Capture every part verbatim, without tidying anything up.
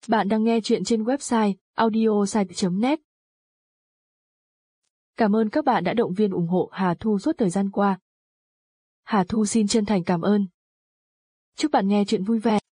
Bạn đang nghe chuyện trên website audiosite chấm net. Cảm ơn các bạn đã động viên ủng hộ Hà Thu suốt thời gian qua. Hà Thu xin chân thành cảm ơn. Chúc bạn nghe chuyện vui vẻ.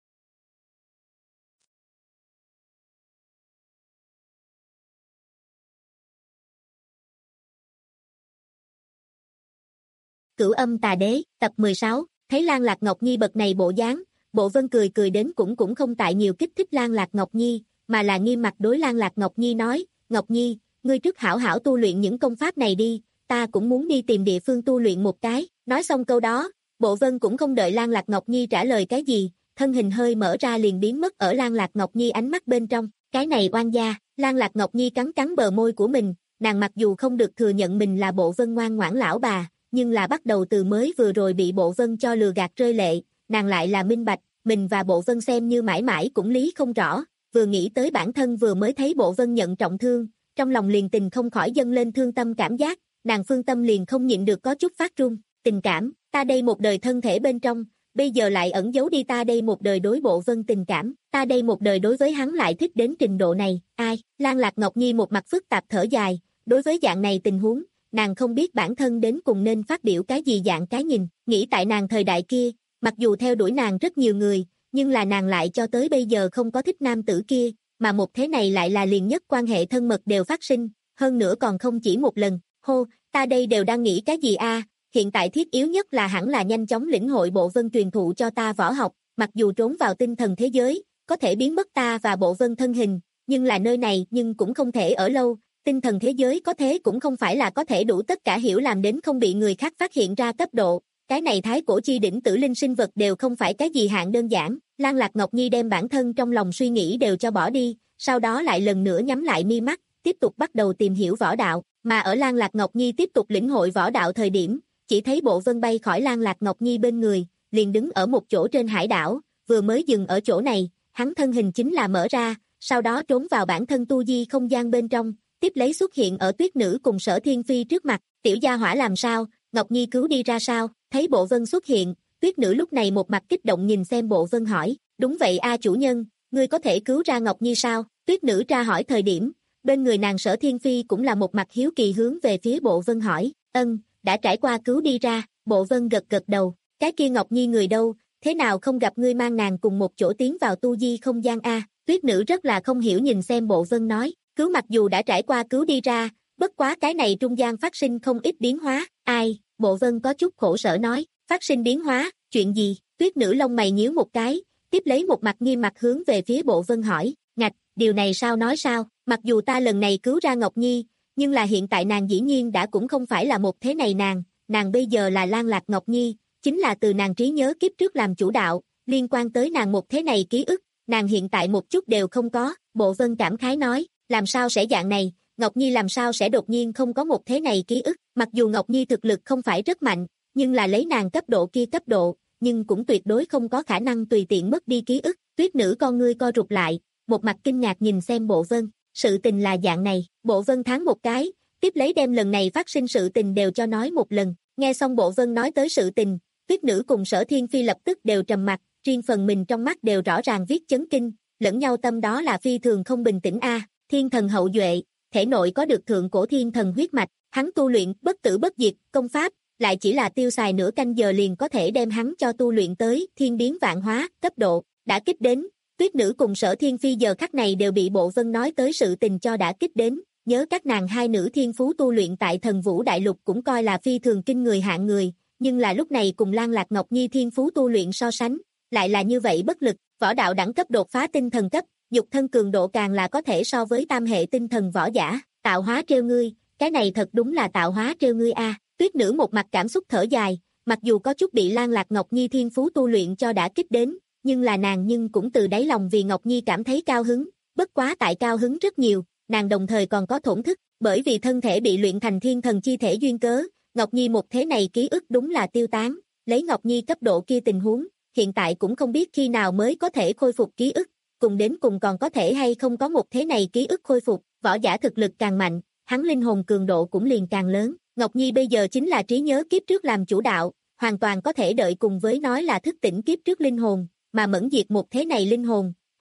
Cửu Âm Tà Đế, tập mười sáu, thấy Lan Lạc Ngọc Nhi bậc này bộ dáng, Bộ Vân cười cười đến cũng cũng không tại nhiều kích thích Lan Lạc Ngọc Nhi, mà là nghiêm mặt đối Lan Lạc Ngọc Nhi nói, Ngọc Nhi, ngươi trước hảo hảo tu luyện những công pháp này đi, ta cũng muốn đi tìm địa phương tu luyện một cái. Nói xong câu đó, Bộ Vân cũng không đợi Lan Lạc Ngọc Nhi trả lời cái gì, thân hình hơi mở ra liền biến mất ở Lan Lạc Ngọc Nhi ánh mắt bên trong, cái này oan gia. Lan Lạc Ngọc Nhi cắn cắn bờ môi của mình, nàng mặc dù không được thừa nhận mình là Bộ Vân ngoan ngoãn lão bà, nhưng là bắt đầu từ mới vừa rồi bị Bộ Vân cho lừa gạt rơi lệ, nàng lại là minh bạch, mình và Bộ Vân xem như mãi mãi cũng lý không rõ, vừa nghĩ tới bản thân vừa mới thấy Bộ Vân nhận trọng thương, trong lòng liền tình không khỏi dâng lên thương tâm cảm giác, nàng phương tâm liền không nhịn được có chút phát run, tình cảm, ta đây một đời thân thể bên trong, bây giờ lại ẩn giấu đi ta đây một đời đối Bộ Vân tình cảm, ta đây một đời đối với hắn lại thích đến trình độ này, ai, Lan Lạc Ngọc Nhi một mặt phức tạp thở dài, đối với dạng này tình huống, nàng không biết bản thân đến cùng nên phát biểu cái gì dạng cái nhìn, nghĩ tại nàng thời đại kia, mặc dù theo đuổi nàng rất nhiều người, nhưng là nàng lại cho tới bây giờ không có thích nam tử kia, mà một thế này lại là liền nhất quan hệ thân mật đều phát sinh, hơn nữa còn không chỉ một lần, hô, ta đây đều đang nghĩ cái gì a? Hiện tại thiết yếu nhất là hẳn là nhanh chóng lĩnh hội Bộ Vân truyền thụ cho ta võ học, mặc dù trốn vào tinh thần thế giới, có thể biến mất ta và Bộ Vân thân hình, nhưng là nơi này nhưng cũng không thể ở lâu, tinh thần thế giới có thế cũng không phải là có thể đủ tất cả hiểu làm đến không bị người khác phát hiện ra cấp độ, cái này thái cổ chi đỉnh tử linh sinh vật đều không phải cái gì hạng đơn giản, Lan Lạc Ngọc Nhi đem bản thân trong lòng suy nghĩ đều cho bỏ đi, sau đó lại lần nữa nhắm lại mi mắt, tiếp tục bắt đầu tìm hiểu võ đạo, mà ở Lan Lạc Ngọc Nhi tiếp tục lĩnh hội võ đạo thời điểm, chỉ thấy Bộ Vân bay khỏi Lan Lạc Ngọc Nhi bên người, liền đứng ở một chỗ trên hải đảo, vừa mới dừng ở chỗ này, hắn thân hình chính là mở ra, sau đó trốn vào bản thân tu di không gian bên trong, tiếp lấy xuất hiện ở Tuyết Nữ cùng Sở Thiên Phi trước mặt, tiểu gia hỏa làm sao, Ngọc Nhi cứu đi ra sao, thấy Bộ Vân xuất hiện, Tuyết Nữ lúc này một mặt kích động nhìn xem Bộ Vân hỏi, đúng vậy a chủ nhân, ngươi có thể cứu ra Ngọc Nhi sao, Tuyết Nữ tra hỏi thời điểm, bên người nàng Sở Thiên Phi cũng là một mặt hiếu kỳ hướng về phía Bộ Vân hỏi, ân, đã trải qua cứu đi ra, Bộ Vân gật gật đầu, cái kia Ngọc Nhi người đâu, thế nào không gặp ngươi mang nàng cùng một chỗ tiến vào tu di không gian a, Tuyết Nữ rất là không hiểu nhìn xem Bộ Vân nói, cứu mặc dù đã trải qua cứu đi ra, bất quá cái này trung gian phát sinh không ít biến hóa, ai, Bộ Vân có chút khổ sở nói, phát sinh biến hóa, chuyện gì, Tuyết Nữ lông mày nhíu một cái, tiếp lấy một mặt nghiêm mặt hướng về phía Bộ Vân hỏi, ngạch, điều này sao nói sao, mặc dù ta lần này cứu ra Ngọc Nhi, nhưng là hiện tại nàng dĩ nhiên đã cũng không phải là một thế này nàng, nàng bây giờ là Lan Lạc Ngọc Nhi, chính là từ nàng trí nhớ kiếp trước làm chủ đạo, liên quan tới nàng một thế này ký ức, nàng hiện tại một chút đều không có, Bộ Vân cảm khái nói, làm sao sẽ dạng này, Ngọc Nhi làm sao sẽ đột nhiên không có một thế này ký ức, mặc dù Ngọc Nhi thực lực không phải rất mạnh, nhưng là lấy nàng cấp độ kia cấp độ, nhưng cũng tuyệt đối không có khả năng tùy tiện mất đi ký ức, Tuyết Nữ con ngươi co rụt lại, một mặt kinh ngạc nhìn xem Bộ Vân, sự tình là dạng này, Bộ Vân thắng một cái, tiếp lấy đem lần này phát sinh sự tình đều cho nói một lần, nghe xong Bộ Vân nói tới sự tình, Tuyết Nữ cùng Sở Thiên Phi lập tức đều trầm mặt, riêng phần mình trong mắt đều rõ ràng viết chấn kinh, lẫn nhau tâm đó là phi thường không bình tĩnh a, thiên thần hậu duệ, thể nội có được thượng cổ thiên thần huyết mạch, hắn tu luyện bất tử bất diệt, công pháp, lại chỉ là tiêu xài nửa canh giờ liền có thể đem hắn cho tu luyện tới thiên biến vạn hóa, cấp độ, đã kích đến, Tuyết Nữ cùng Sở Thiên Phi giờ khắc này đều bị Bộ Vân nói tới sự tình cho đã kích đến, nhớ các nàng hai nữ thiên phú tu luyện tại Thần Vũ Đại Lục cũng coi là phi thường kinh người hạng người, nhưng là lúc này cùng Lan Lạc Ngọc Nhi thiên phú tu luyện so sánh, lại là như vậy bất lực, võ đạo đẳng cấp đột phá tinh thần cấp, dục thân cường độ càng là có thể so với tam hệ tinh thần võ giả, tạo hóa trêu ngươi, cái này thật đúng là tạo hóa trêu ngươi a. Tuyết Nữ một mặt cảm xúc thở dài, mặc dù có chút bị Lan Lạc Ngọc Nhi thiên phú tu luyện cho đã kích đến, nhưng là nàng nhưng cũng từ đáy lòng vì Ngọc Nhi cảm thấy cao hứng, bất quá tại cao hứng rất nhiều, nàng đồng thời còn có thổn thức, bởi vì thân thể bị luyện thành thiên thần chi thể duyên cớ, Ngọc Nhi một thế này ký ức đúng là tiêu tán, lấy Ngọc Nhi cấp độ kia tình huống, hiện tại cũng không biết khi nào mới có thể khôi phục ký ức, cùng đến cùng còn có thể hay không có một thế này ký ức khôi phục, võ giả thực lực càng mạnh, hắn linh hồn cường độ cũng liền càng lớn, Ngọc Nhi bây giờ chính là trí nhớ kiếp trước làm chủ đạo, hoàn toàn có thể đợi cùng với nói là thức tỉnh kiếp trước linh hồn, mà mẫn diệt một thế này linh hồn,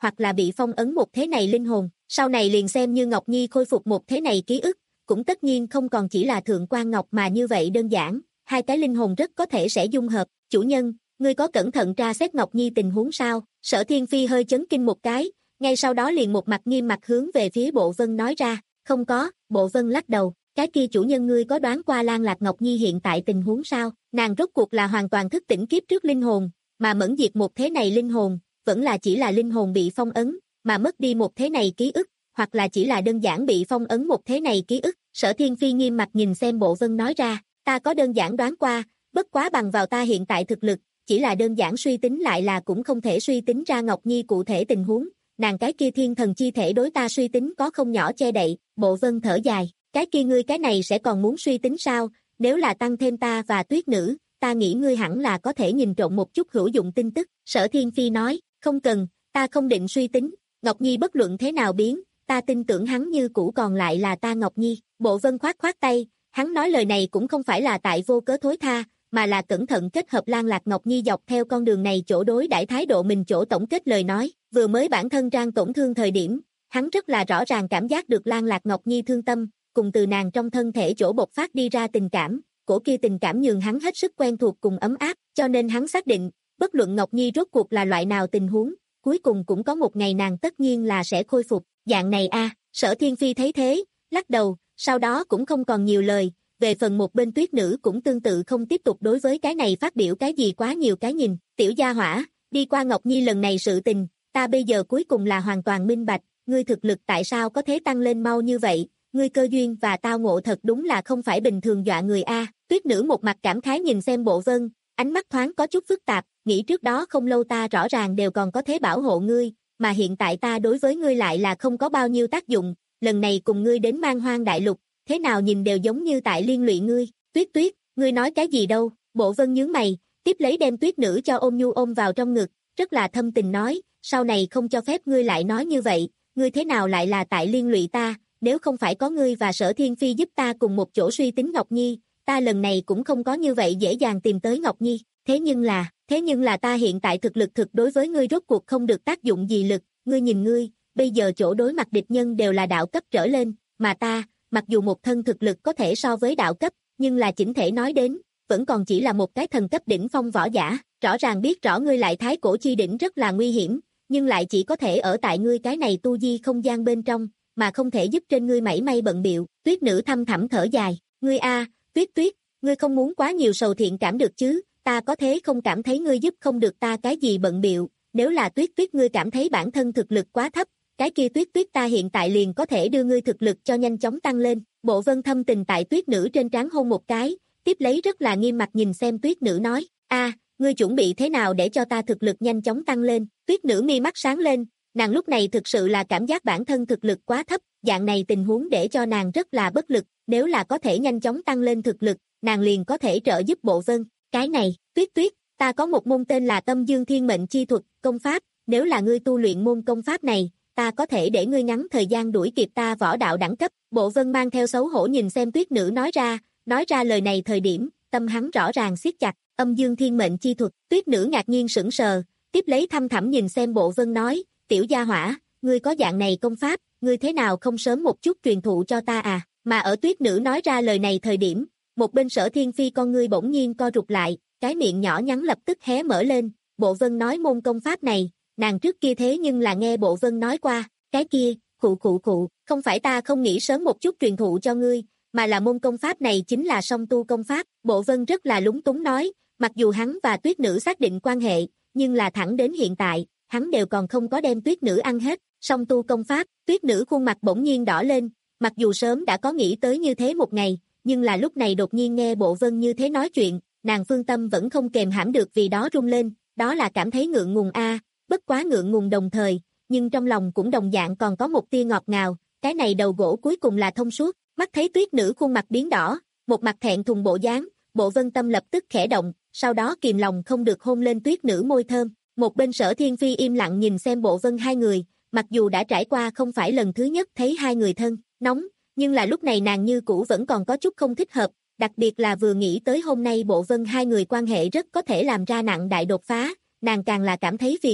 hoặc là bị phong ấn một thế này linh hồn, sau này liền xem như Ngọc Nhi khôi phục một thế này ký ức, cũng tất nhiên không còn chỉ là Thượng quan Ngọc mà như vậy đơn giản, hai cái linh hồn rất có thể sẽ dung hợp. Chủ nhân, ngươi có cẩn thận tra xét Ngọc Nhi tình huống sao? Sở Thiên Phi hơi chấn kinh một cái, ngay sau đó liền một mặt nghiêm mặt hướng về phía Bộ Vân nói ra, không có. Bộ Vân lắc đầu, cái kia chủ nhân ngươi có đoán qua Lan Lạc Ngọc Nhi hiện tại tình huống sao? Nàng rốt cuộc là hoàn toàn thức tỉnh kiếp trước linh hồn, mà mẫn diệt một thế này linh hồn, vẫn là chỉ là linh hồn bị phong ấn, mà mất đi một thế này ký ức, hoặc là chỉ là đơn giản bị phong ấn một thế này ký ức. Sở Thiên Phi nghiêm mặt nhìn xem Bộ Vân nói ra, ta có đơn giản đoán qua, bất quá bằng vào ta hiện tại thực lực, chỉ là đơn giản suy tính lại là cũng không thể suy tính ra Ngọc Nhi cụ thể tình huống, nàng cái kia thiên thần chi thể đối ta suy tính có không nhỏ che đậy. Bộ Vân thở dài, cái kia ngươi cái này sẽ còn muốn suy tính sao? Nếu là tăng thêm ta và Tuyết Nữ, ta nghĩ ngươi hẳn là có thể nhìn trộm một chút hữu dụng tin tức. Sở Thiên Phi nói, không cần, ta không định suy tính, Ngọc Nhi bất luận thế nào biến, ta tin tưởng hắn như cũ còn lại là ta Ngọc Nhi. Bộ Vân khoát khoát tay, hắn nói lời này cũng không phải là tại vô cớ thối tha, mà là cẩn thận kết hợp Lan Lạc Ngọc Nhi dọc theo con đường này chỗ đối đãi thái độ mình chỗ tổng kết lời nói, vừa mới bản thân trang tổn thương thời điểm, hắn rất là rõ ràng cảm giác được Lan Lạc Ngọc Nhi thương tâm, cùng từ nàng trong thân thể chỗ bộc phát đi ra tình cảm, cổ kia tình cảm nhường hắn hết sức quen thuộc cùng ấm áp, cho nên hắn xác định, bất luận Ngọc Nhi rốt cuộc là loại nào tình huống, cuối cùng cũng có một ngày nàng tất nhiên là sẽ khôi phục, dạng này a. Sở Thiên Phi thấy thế, lắc đầu, sau đó cũng không còn nhiều lời, về phần một bên Tuyết Nữ cũng tương tự không tiếp tục đối với cái này phát biểu cái gì quá nhiều cái nhìn. Tiểu gia hỏa, đi qua Ngọc Nhi lần này sự tình, ta bây giờ cuối cùng là hoàn toàn minh bạch, ngươi thực lực tại sao có thể tăng lên mau như vậy, ngươi cơ duyên và tao ngộ thật đúng là không phải bình thường dọa người a. Tuyết Nữ một mặt cảm khái nhìn xem Bộ Vân, ánh mắt thoáng có chút phức tạp, nghĩ trước đó không lâu ta rõ ràng đều còn có thể bảo hộ ngươi, mà hiện tại ta đối với ngươi lại là không có bao nhiêu tác dụng, lần này cùng ngươi đến Man Hoang Đại Lục, thế nào nhìn đều giống như tại liên lụy ngươi. Tuyết Tuyết, ngươi nói cái gì đâu? Bộ Vân nhướng mày, tiếp lấy đem Tuyết Nữ cho ôm nhu ôm vào trong ngực, rất là thâm tình nói, sau này không cho phép ngươi lại nói như vậy, ngươi thế nào lại là tại liên lụy ta, nếu không phải có ngươi và Sở Thiên Phi giúp ta cùng một chỗ suy tính Ngọc Nhi, ta lần này cũng không có như vậy dễ dàng tìm tới Ngọc Nhi, thế nhưng là, thế nhưng là ta hiện tại thực lực thực đối với ngươi rốt cuộc không được tác dụng gì lực, ngươi nhìn ngươi, bây giờ chỗ đối mặt địch nhân đều là đạo cấp trở lên, mà ta, mặc dù một thân thực lực có thể so với đạo cấp, nhưng là chỉnh thể nói đến, vẫn còn chỉ là một cái thần cấp đỉnh phong võ giả, rõ ràng biết rõ ngươi lại thái cổ chi đỉnh rất là nguy hiểm, nhưng lại chỉ có thể ở tại ngươi cái này tu di không gian bên trong, mà không thể giúp trên ngươi mảy may bận biệu. Tuyết Nữ thâm thẳm thở dài, ngươi a, Tuyết Tuyết, ngươi không muốn quá nhiều sầu thiện cảm được chứ, ta có thế không cảm thấy ngươi giúp không được ta cái gì bận biệu, nếu là Tuyết Tuyết ngươi cảm thấy bản thân thực lực quá thấp, cái kia Tuyết Tuyết ta hiện tại liền có thể đưa ngươi thực lực cho nhanh chóng tăng lên. Bộ Vân thâm tình tại Tuyết Nữ trên trán hôn một cái, tiếp lấy rất là nghiêm mặt nhìn xem Tuyết Nữ nói, a, ngươi chuẩn bị thế nào để cho ta thực lực nhanh chóng tăng lên? Tuyết Nữ mi mắt sáng lên, nàng lúc này thực sự là cảm giác bản thân thực lực quá thấp, dạng này tình huống để cho nàng rất là bất lực, nếu là có thể nhanh chóng tăng lên thực lực, nàng liền có thể trợ giúp Bộ Vân. Cái này, Tuyết Tuyết, ta có một môn tên là Tâm Dương Thiên Mệnh Chi Thuật, công pháp, nếu là ngươi tu luyện môn công pháp này, ta có thể để ngươi ngắn thời gian đuổi kịp ta võ đạo đẳng cấp. Bộ Vân mang theo xấu hổ nhìn xem Tuyết Nữ nói ra, nói ra lời này thời điểm, tâm hắn rõ ràng siết chặt, Âm Dương Thiên Mệnh Chi Thuật. Tuyết Nữ ngạc nhiên sững sờ, tiếp lấy thăm thẳm nhìn xem Bộ Vân nói, tiểu gia hỏa, ngươi có dạng này công pháp, ngươi thế nào không sớm một chút truyền thụ cho ta à? Mà ở Tuyết Nữ nói ra lời này thời điểm, một bên Sở Thiên Phi con ngươi bỗng nhiên co rụt lại, cái miệng nhỏ nhắn lập tức hé mở lên. Bộ Vân nói môn công pháp này, nàng trước kia thế nhưng là nghe Bộ Vân nói qua, cái kia, khụ khụ khụ, không phải ta không nghĩ sớm một chút truyền thụ cho ngươi, mà là môn công pháp này chính là song tu công pháp. Bộ Vân rất là lúng túng nói, mặc dù hắn và Tuyết Nữ xác định quan hệ, nhưng là thẳng đến hiện tại, hắn đều còn không có đem Tuyết Nữ ăn hết. Song tu công pháp, Tuyết Nữ khuôn mặt bỗng nhiên đỏ lên, mặc dù sớm đã có nghĩ tới như thế một ngày, nhưng là lúc này đột nhiên nghe Bộ Vân như thế nói chuyện, nàng phương tâm vẫn không kềm hãm được vì đó rung lên, đó là cảm thấy ngượng ngùng a, bất quá ngượng ngùng đồng thời, nhưng trong lòng cũng đồng dạng còn có một tia ngọt ngào, cái này đầu gỗ cuối cùng là thông suốt. Mắt thấy Tuyết Nữ khuôn mặt biến đỏ, một mặt thẹn thùng bộ dáng, Bộ Vân tâm lập tức khẽ động, sau đó kìm lòng không được hôn lên Tuyết Nữ môi thơm. Một bên Sở Thiên Phi im lặng nhìn xem Bộ Vân hai người, mặc dù đã trải qua không phải lần thứ nhất thấy hai người thân nóng, nhưng là lúc này nàng như cũ vẫn còn có chút không thích hợp, đặc biệt là vừa nghĩ tới hôm nay Bộ Vân hai người quan hệ rất có thể làm ra nặng đại đột phá, nàng càng là cảm thấy phiền muộn.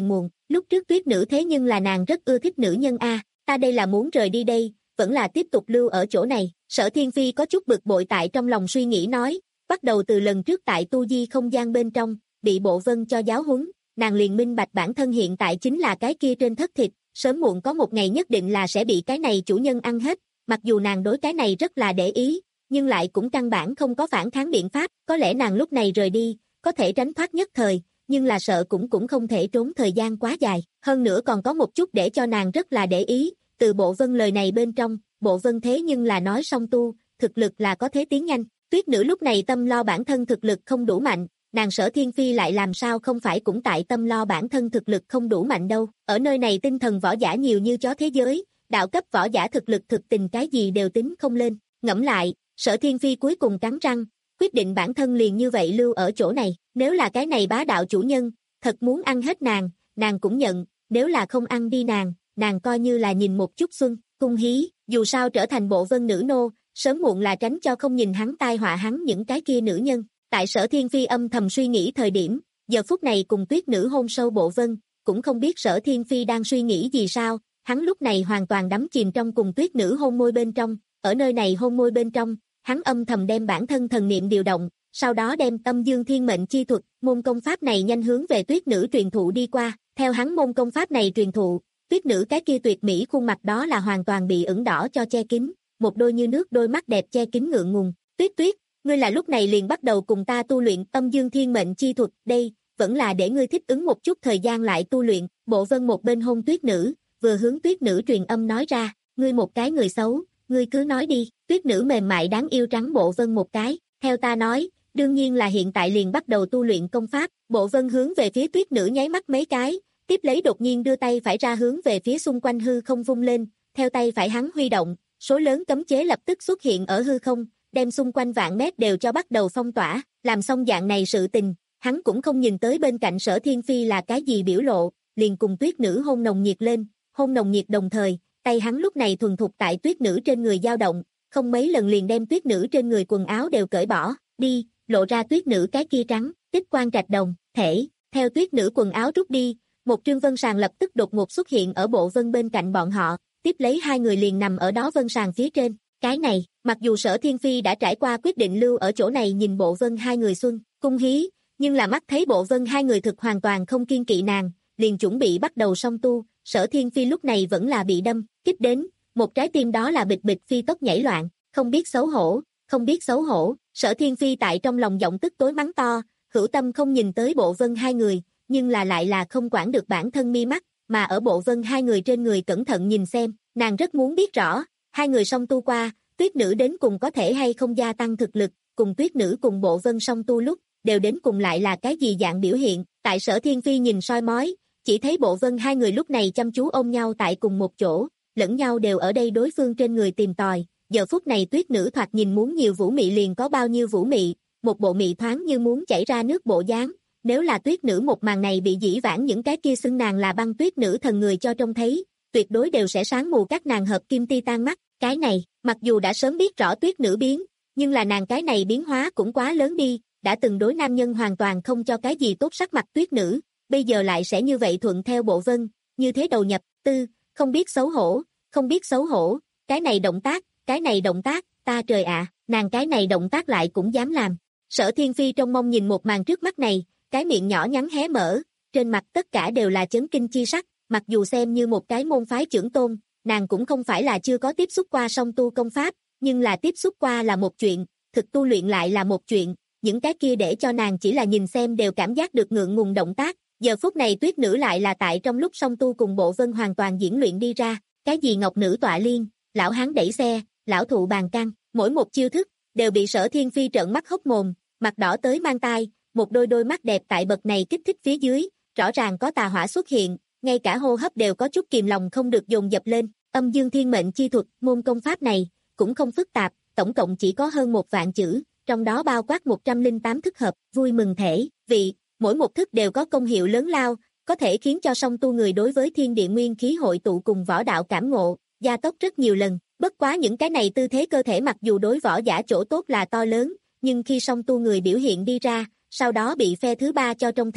lúc trước tuyết nữ thế nhưng là nàng rất ưa thích nữ nhân a, ta đây là muốn rời đi đây, vẫn là tiếp tục lưu ở chỗ này. Sở Thiên Phi có chút bực bội tại trong lòng suy nghĩ nói, bắt đầu từ lần trước tại tu di không gian bên trong, bị Bộ Vân cho giáo huấn, nàng liền minh bạch bản thân hiện tại chính là cái kia trên thất thịt, sớm muộn có một ngày nhất định là sẽ bị cái này chủ nhân ăn hết, mặc dù nàng đối cái này rất là để ý, nhưng lại cũng căn bản không có phản kháng biện pháp, có lẽ nàng lúc này rời đi, có thể tránh thoát nhất thời, nhưng là sợ cũng cũng không thể trốn thời gian quá dài, hơn nữa còn có một chút để cho nàng rất là để ý, từ Bộ Vân lời này bên trong, Bộ Vân thế nhưng là nói song tu, thực lực là có thế tiến nhanh, tuyết nữ lúc này tâm lo bản thân thực lực không đủ mạnh, nàng Sở Thiên Phi lại làm sao không phải cũng tại tâm lo bản thân thực lực không đủ mạnh đâu, ở nơi này tinh thần võ giả nhiều như chó thế giới, đạo cấp võ giả thực lực thực tình cái gì đều tính không lên, ngẫm lại, Sở Thiên Phi cuối cùng cắn răng, quyết định bản thân liền như vậy lưu ở chỗ này, nếu là cái này bá đạo chủ nhân, thật muốn ăn hết nàng, nàng cũng nhận, nếu là không ăn đi nàng, nàng coi như là nhìn một chút xuân, cung hí, dù sao trở thành Bộ Vân nữ nô, sớm muộn là tránh cho không nhìn hắn tai họa hắn những cái kia nữ nhân. Tại Sở Thiên Phi âm thầm suy nghĩ thời điểm, giờ phút này cùng tuyết nữ hôn sâu Bộ Vân, cũng không biết Sở Thiên Phi đang suy nghĩ gì sao, hắn lúc này hoàn toàn đắm chìm trong cùng tuyết nữ hôn môi bên trong, ở nơi này hôn môi bên trong, hắn âm thầm đem bản thân thần niệm điều động, sau đó đem Âm Dương Thiên Mệnh chi thuật, môn công pháp này nhanh hướng về tuyết nữ truyền thụ đi qua, theo hắn môn công pháp này truyền thụ, tuyết nữ cái kia tuyệt mỹ khuôn mặt đó là hoàn toàn bị ửng đỏ cho che kín, một đôi như nước đôi mắt đẹp che kín ngượng ngùng, tuyết tuyết, ngươi là lúc này liền bắt đầu cùng ta tu luyện Âm Dương Thiên Mệnh chi thuật, đây, vẫn là để ngươi thích ứng một chút thời gian lại tu luyện, Bộ Vân một bên hôn tuyết nữ, vừa hướng tuyết nữ truyền âm nói ra, ngươi một cái người xấu, ngươi cứ nói đi, tuyết nữ mềm mại đáng yêu trắng Bộ Vân một cái, theo ta nói, đương nhiên là hiện tại liền bắt đầu tu luyện công pháp, Bộ Vân hướng về phía tuyết nữ nháy mắt mấy cái, tiếp lấy đột nhiên đưa tay phải ra hướng về phía xung quanh hư không vung lên, theo tay phải hắn huy động, số lớn cấm chế lập tức xuất hiện ở hư không, đem xung quanh vạn mét đều cho bắt đầu phong tỏa, làm xong dạng này sự tình, hắn cũng không nhìn tới bên cạnh Sở Thiên Phi là cái gì biểu lộ, liền cùng tuyết nữ hôn nồng nhiệt lên, hôn nồng nhiệt đồng thời, tay hắn lúc này thuần thục tại tuyết nữ trên người dao động, không mấy lần liền đem tuyết nữ trên người quần áo đều cởi bỏ, đi, lộ ra tuyết nữ cái kia trắng, tích quan trạch đồng, thể, theo tuyết nữ quần áo rút đi, một trương vân sàng lập tức đột ngột xuất hiện ở Bộ Vân bên cạnh bọn họ, tiếp lấy hai người liền nằm ở đó vân sàng phía trên, cái này, mặc dù Sở Thiên Phi đã trải qua quyết định lưu ở chỗ này nhìn Bộ Vân hai người xuân, cung hí, nhưng là mắt thấy Bộ Vân hai người thực hoàn toàn không kiên kỵ nàng, liền chuẩn bị bắt đầu song tu, Sở Thiên Phi lúc này vẫn là bị đâm, kích đến, một trái tim đó là bịch bịch phi tốc nhảy loạn, không biết xấu hổ, không biết xấu hổ, Sở Thiên Phi tại trong lòng giọng tức tối mắng to, hữu tâm không nhìn tới Bộ Vân hai người, nhưng là lại là không quản được bản thân mi mắt, mà ở Bộ Vân hai người trên người cẩn thận nhìn xem, nàng rất muốn biết rõ, hai người song tu qua, tuyết nữ đến cùng có thể hay không gia tăng thực lực, cùng tuyết nữ cùng Bộ Vân song tu lúc, đều đến cùng lại là cái gì dạng biểu hiện, tại Sở Thiên Phi nhìn soi mói, chỉ thấy Bộ Vân hai người lúc này chăm chú ôm nhau tại cùng một chỗ, lẫn nhau đều ở đây đối phương trên người tìm tòi, giờ phút này tuyết nữ thoạt nhìn muốn nhiều vũ mị liền có bao nhiêu vũ mị, một bộ mị thoáng như muốn chảy ra nước bộ dáng, nếu là tuyết nữ một màn này bị dĩ vãng những cái kia xưng nàng là băng tuyết nữ thần người cho trông thấy, tuyệt đối đều sẽ sáng mù các nàng hợp kim ti tan mắt, cái này, mặc dù đã sớm biết rõ tuyết nữ biến, nhưng là nàng cái này biến hóa cũng quá lớn đi, đã từng đối nam nhân hoàn toàn không cho cái gì tốt sắc mặt tuyết nữ, bây giờ lại sẽ như vậy thuận theo Bộ Vân, như thế đầu nhập, tư, không biết xấu hổ, không biết xấu hổ, cái này động tác, cái này động tác, ta trời ạ, nàng cái này động tác lại cũng dám làm. Sở Thiên Phi trong mong nhìn một màn trước mắt này, cái miệng nhỏ nhắn hé mở, trên mặt tất cả đều là chấn kinh chi sắc, mặc dù xem như một cái môn phái trưởng tôn, nàng cũng không phải là chưa có tiếp xúc qua song tu công pháp, nhưng là tiếp xúc qua là một chuyện, thực tu luyện lại là một chuyện, những cái kia để cho nàng chỉ là nhìn xem đều cảm giác được ngượng ngùng động tác, giờ phút này tuyết nữ lại là tại trong lúc song tu cùng Bộ Vân hoàn toàn diễn luyện đi ra, cái gì ngọc nữ tọa liên, lão hán đẩy xe, lão thụ bàn căng, mỗi một chiêu thức, đều bị Sở Thiên Phi trợn mắt hốc mồm, mặt đỏ tới mang tai, một đôi đôi mắt đẹp tại bậc này kích thích phía dưới, rõ ràng có tà hỏa xuất hiện, ngay cả hô hấp đều có chút kìm lòng không được dồn dập lên, Âm Dương Thiên Mệnh chi thuật, môn công pháp này, cũng không phức tạp, tổng cộng chỉ có hơn một vạn chữ, trong đó bao quát một trăm lẻ tám thức hợp, vui mừng thể, vị, mỗi một thức đều có công hiệu lớn lao, có thể khiến cho song tu người đối với thiên địa nguyên khí hội tụ cùng võ đạo cảm ngộ, gia tốc rất nhiều lần, bất quá những cái này tư thế cơ thể mặc dù đối võ giả chỗ tốt là to lớn, nhưng khi song tu người biểu hiện đi ra, sau đó bị phe thứ ba cho trông thấy lúc,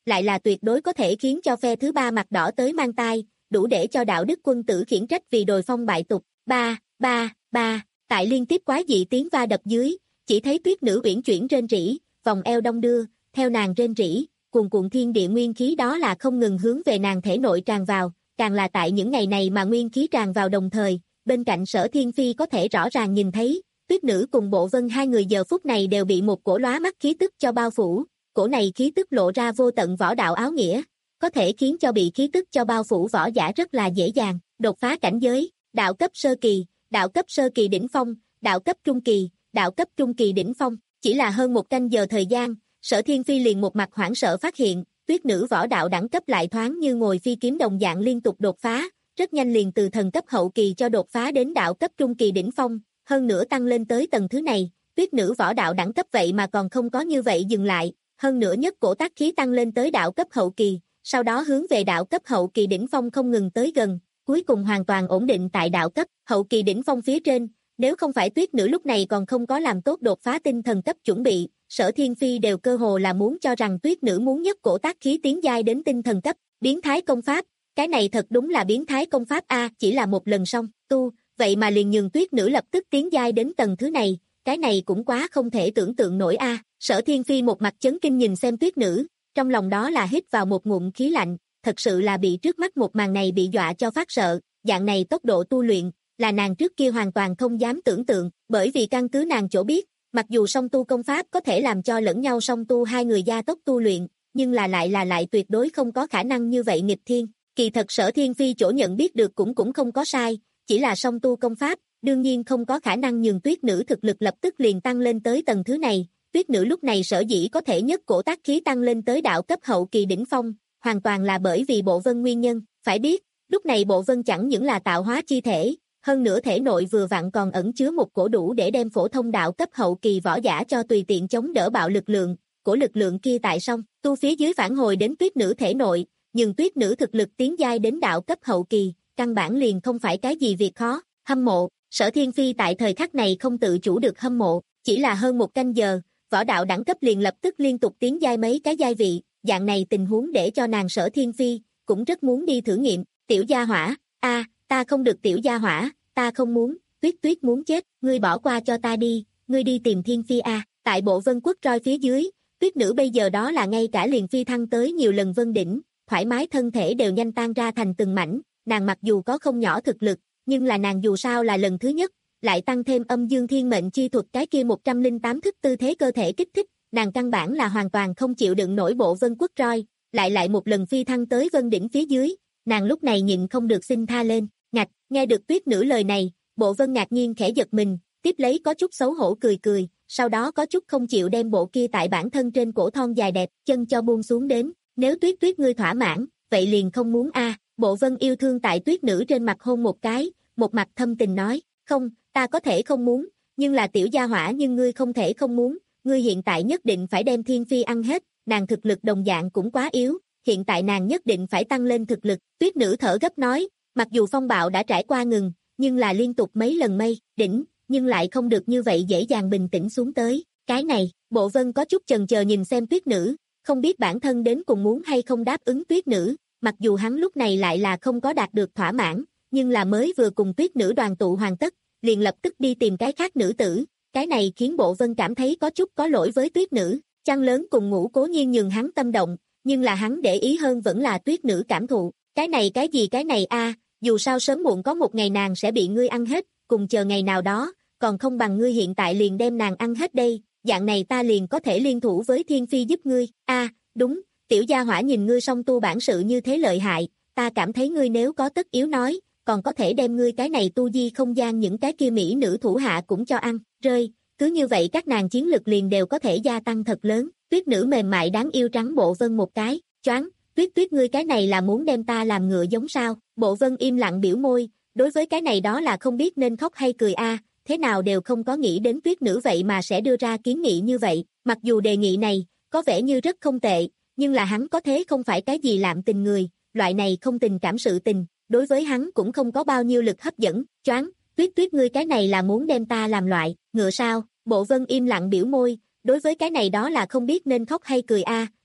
lại là tuyệt đối có thể khiến cho phe thứ ba mặt đỏ tới mang tai, đủ để cho đạo đức quân tử khiển trách vì đồi phong bại tục. Ba, ba, ba, tại liên tiếp quái dị tiếng va đập dưới, chỉ thấy tuyết nữ uyển chuyển rên rỉ, vòng eo đong đưa, theo nàng rên rỉ, cuồn cuộn thiên địa nguyên khí đó là không ngừng hướng về nàng thể nội tràn vào, càng là tại những ngày này mà nguyên khí tràn vào đồng thời, bên cạnh Sở Thiên Phi có thể rõ ràng nhìn thấy, tuyết nữ cùng Bộ Vân hai người giờ phút này đều bị một cổ lóa mắt khí tức cho bao phủ, cổ này khí tức lộ ra vô tận võ đạo áo nghĩa, có thể khiến cho bị khí tức cho bao phủ võ giả rất là dễ dàng, đột phá cảnh giới, đạo cấp sơ kỳ, đạo cấp sơ kỳ đỉnh phong, đạo cấp trung kỳ, đạo cấp trung kỳ đỉnh phong, chỉ là hơn một canh giờ thời gian, Sở Thiên Phi liền một mặt hoảng sợ phát hiện, tuyết nữ võ đạo đẳng cấp lại thoáng như ngồi phi kiếm đồng dạng liên tục đột phá, rất nhanh liền từ thần cấp hậu kỳ cho đột phá đến đạo cấp trung kỳ đỉnh phong, hơn nữa tăng lên tới tầng thứ này, tuyết nữ võ đạo đẳng cấp vậy mà còn không có như vậy dừng lại, hơn nữa nhất cổ tác khí tăng lên tới đạo cấp hậu kỳ, sau đó hướng về đạo cấp hậu kỳ đỉnh phong không ngừng tới gần, cuối cùng hoàn toàn ổn định tại đạo cấp hậu kỳ đỉnh phong phía trên, nếu không phải tuyết nữ lúc này còn không có làm tốt đột phá tinh thần cấp chuẩn bị, Sở Thiên Phi đều cơ hồ là muốn cho rằng tuyết nữ muốn nhất cổ tác khí tiến giai đến tinh thần cấp, biến thái công pháp, cái này thật đúng là biến thái công pháp a, chỉ là một lần xong, tu, vậy mà liền nhường tuyết nữ lập tức tiến giai đến tầng thứ này, cái này cũng quá không thể tưởng tượng nổi a. Sở Thiên Phi một mặt chấn kinh nhìn xem tuyết nữ, trong lòng đó là hít vào một ngụm khí lạnh, thật sự là bị trước mắt một màn này bị dọa cho phát sợ, dạng này tốc độ tu luyện, là nàng trước kia hoàn toàn không dám tưởng tượng, bởi vì căn cứ nàng chỗ biết, mặc dù song tu công pháp có thể làm cho lẫn nhau song tu hai người gia tốc tu luyện, nhưng là lại là lại tuyệt đối không có khả năng như vậy nghịch thiên, kỳ thật Sở Thiên Phi chỗ nhận biết được cũng cũng không có sai, chỉ là song tu công pháp, đương nhiên không có khả năng nhường tuyết nữ thực lực lập tức liền tăng lên tới tầng thứ này, tuyết nữ lúc này sở dĩ có thể nhất cổ tác khí tăng lên tới đạo cấp hậu kỳ đỉnh phong, hoàn toàn là bởi vì Bộ Vân nguyên nhân, phải biết, lúc này Bộ Vân chẳng những là tạo hóa chi thể, hơn nữa thể nội vừa vặn còn ẩn chứa một cổ đủ để đem phổ thông đạo cấp hậu kỳ võ giả cho tùy tiện chống đỡ bạo lực lượng, cổ lực lượng kia tại song tu phía dưới phản hồi đến tuyết nữ thể nội, nhưng tuyết nữ thực lực tiến giai đến đạo cấp hậu kỳ, căn bản liền không phải cái gì việc khó, hâm mộ, Sở Thiên Phi tại thời khắc này không tự chủ được hâm mộ, chỉ là hơn một canh giờ, võ đạo đẳng cấp liền lập tức liên tục tiến giai mấy cái giai vị, dạng này tình huống để cho nàng Sở Thiên Phi cũng rất muốn đi thử nghiệm, tiểu gia hỏa, a, ta không được tiểu gia hỏa, ta không muốn, tuyết tuyết muốn chết, ngươi bỏ qua cho ta đi, ngươi đi tìm Thiên Phi a. Tại Bộ Vân Quốc roi phía dưới, tuyết nữ bây giờ đó là ngay cả liền phi thăng tới nhiều lần vân đỉnh, thoải mái thân thể đều nhanh tan ra thành từng mảnh, nàng mặc dù có không nhỏ thực lực, nhưng là nàng dù sao là lần thứ nhất, lại tăng thêm âm dương thiên mệnh chi thuật cái kia một trăm lẻ tám thức tư thế cơ thể kích thích, nàng căn bản là hoàn toàn không chịu đựng nổi Bộ Vân Quốc roi, lại lại một lần phi thăng tới vân đỉnh phía dưới, nàng lúc này nhịn không được xin tha lên, ngạch, nghe được tuyết nữ lời này, Bộ Vân ngạc nhiên khẽ giật mình, tiếp lấy có chút xấu hổ cười cười, sau đó có chút không chịu đem bộ kia tại bản thân trên cổ thon dài đẹp, chân cho buông xuống đến, nếu tuyết tuyết ngươi thỏa mãn, vậy liền không muốn a. Bộ Vân yêu thương tại tuyết nữ trên mặt hôn một cái, một mặt thâm tình nói, không, ta có thể không muốn, nhưng là tiểu gia hỏa nhưng ngươi không thể không muốn, ngươi hiện tại nhất định phải đem Thiên Phi ăn hết, nàng thực lực đồng dạng cũng quá yếu, hiện tại nàng nhất định phải tăng lên thực lực, tuyết nữ thở gấp nói, mặc dù phong bạo đã trải qua ngừng, nhưng là liên tục mấy lần mây, đỉnh, nhưng lại không được như vậy dễ dàng bình tĩnh xuống tới, cái này, Bộ Vân có chút chần chờ nhìn xem tuyết nữ, không biết bản thân đến cùng muốn hay không đáp ứng tuyết nữ, mặc dù hắn lúc này lại là không có đạt được thỏa mãn, nhưng là mới vừa cùng tuyết nữ đoàn tụ hoàn tất, liền lập tức đi tìm cái khác nữ tử, cái này khiến Bộ Vân cảm thấy có chút có lỗi với tuyết nữ, chăn lớn cùng ngủ cố nhiên nhường hắn tâm động, nhưng là hắn để ý hơn vẫn là tuyết nữ cảm thụ, cái này cái gì cái này a, dù sao sớm muộn có một ngày nàng sẽ bị ngươi ăn hết, cùng chờ ngày nào đó, còn không bằng ngươi hiện tại liền đem nàng ăn hết đây, dạng này ta liền có thể liên thủ với Thiên Phi giúp ngươi, a, đúng, tiểu gia hỏa nhìn ngươi song tu bản sự như thế lợi hại, ta cảm thấy ngươi nếu có tất yếu nói, còn có thể đem ngươi cái này tu di không gian những cái kia mỹ nữ thủ hạ cũng cho ăn, rơi, cứ như vậy các nàng chiến lực liền đều có thể gia tăng thật lớn, tuyết nữ mềm mại đáng yêu trắng Bộ Vân một cái, choáng, tuyết tuyết ngươi cái này là muốn đem ta làm ngựa giống sao, Bộ Vân im lặng biểu môi, đối với cái này đó là không biết nên khóc hay cười a, thế nào đều không có nghĩ đến tuyết nữ vậy mà sẽ đưa ra kiến nghị như vậy, mặc dù đề nghị này, có vẻ như rất không tệ, nhưng là hắn có thế không phải cái gì lạm tình người, loại này không tình cảm sự tình, đối với hắn cũng không có bao nhiêu lực hấp dẫn, choáng, tuyết tuyết ngươi cái này là muốn đem ta làm loại, ngựa sao, Bộ Vân im lặng biểu môi, đối với cái này đó là không biết nên khóc hay cười a,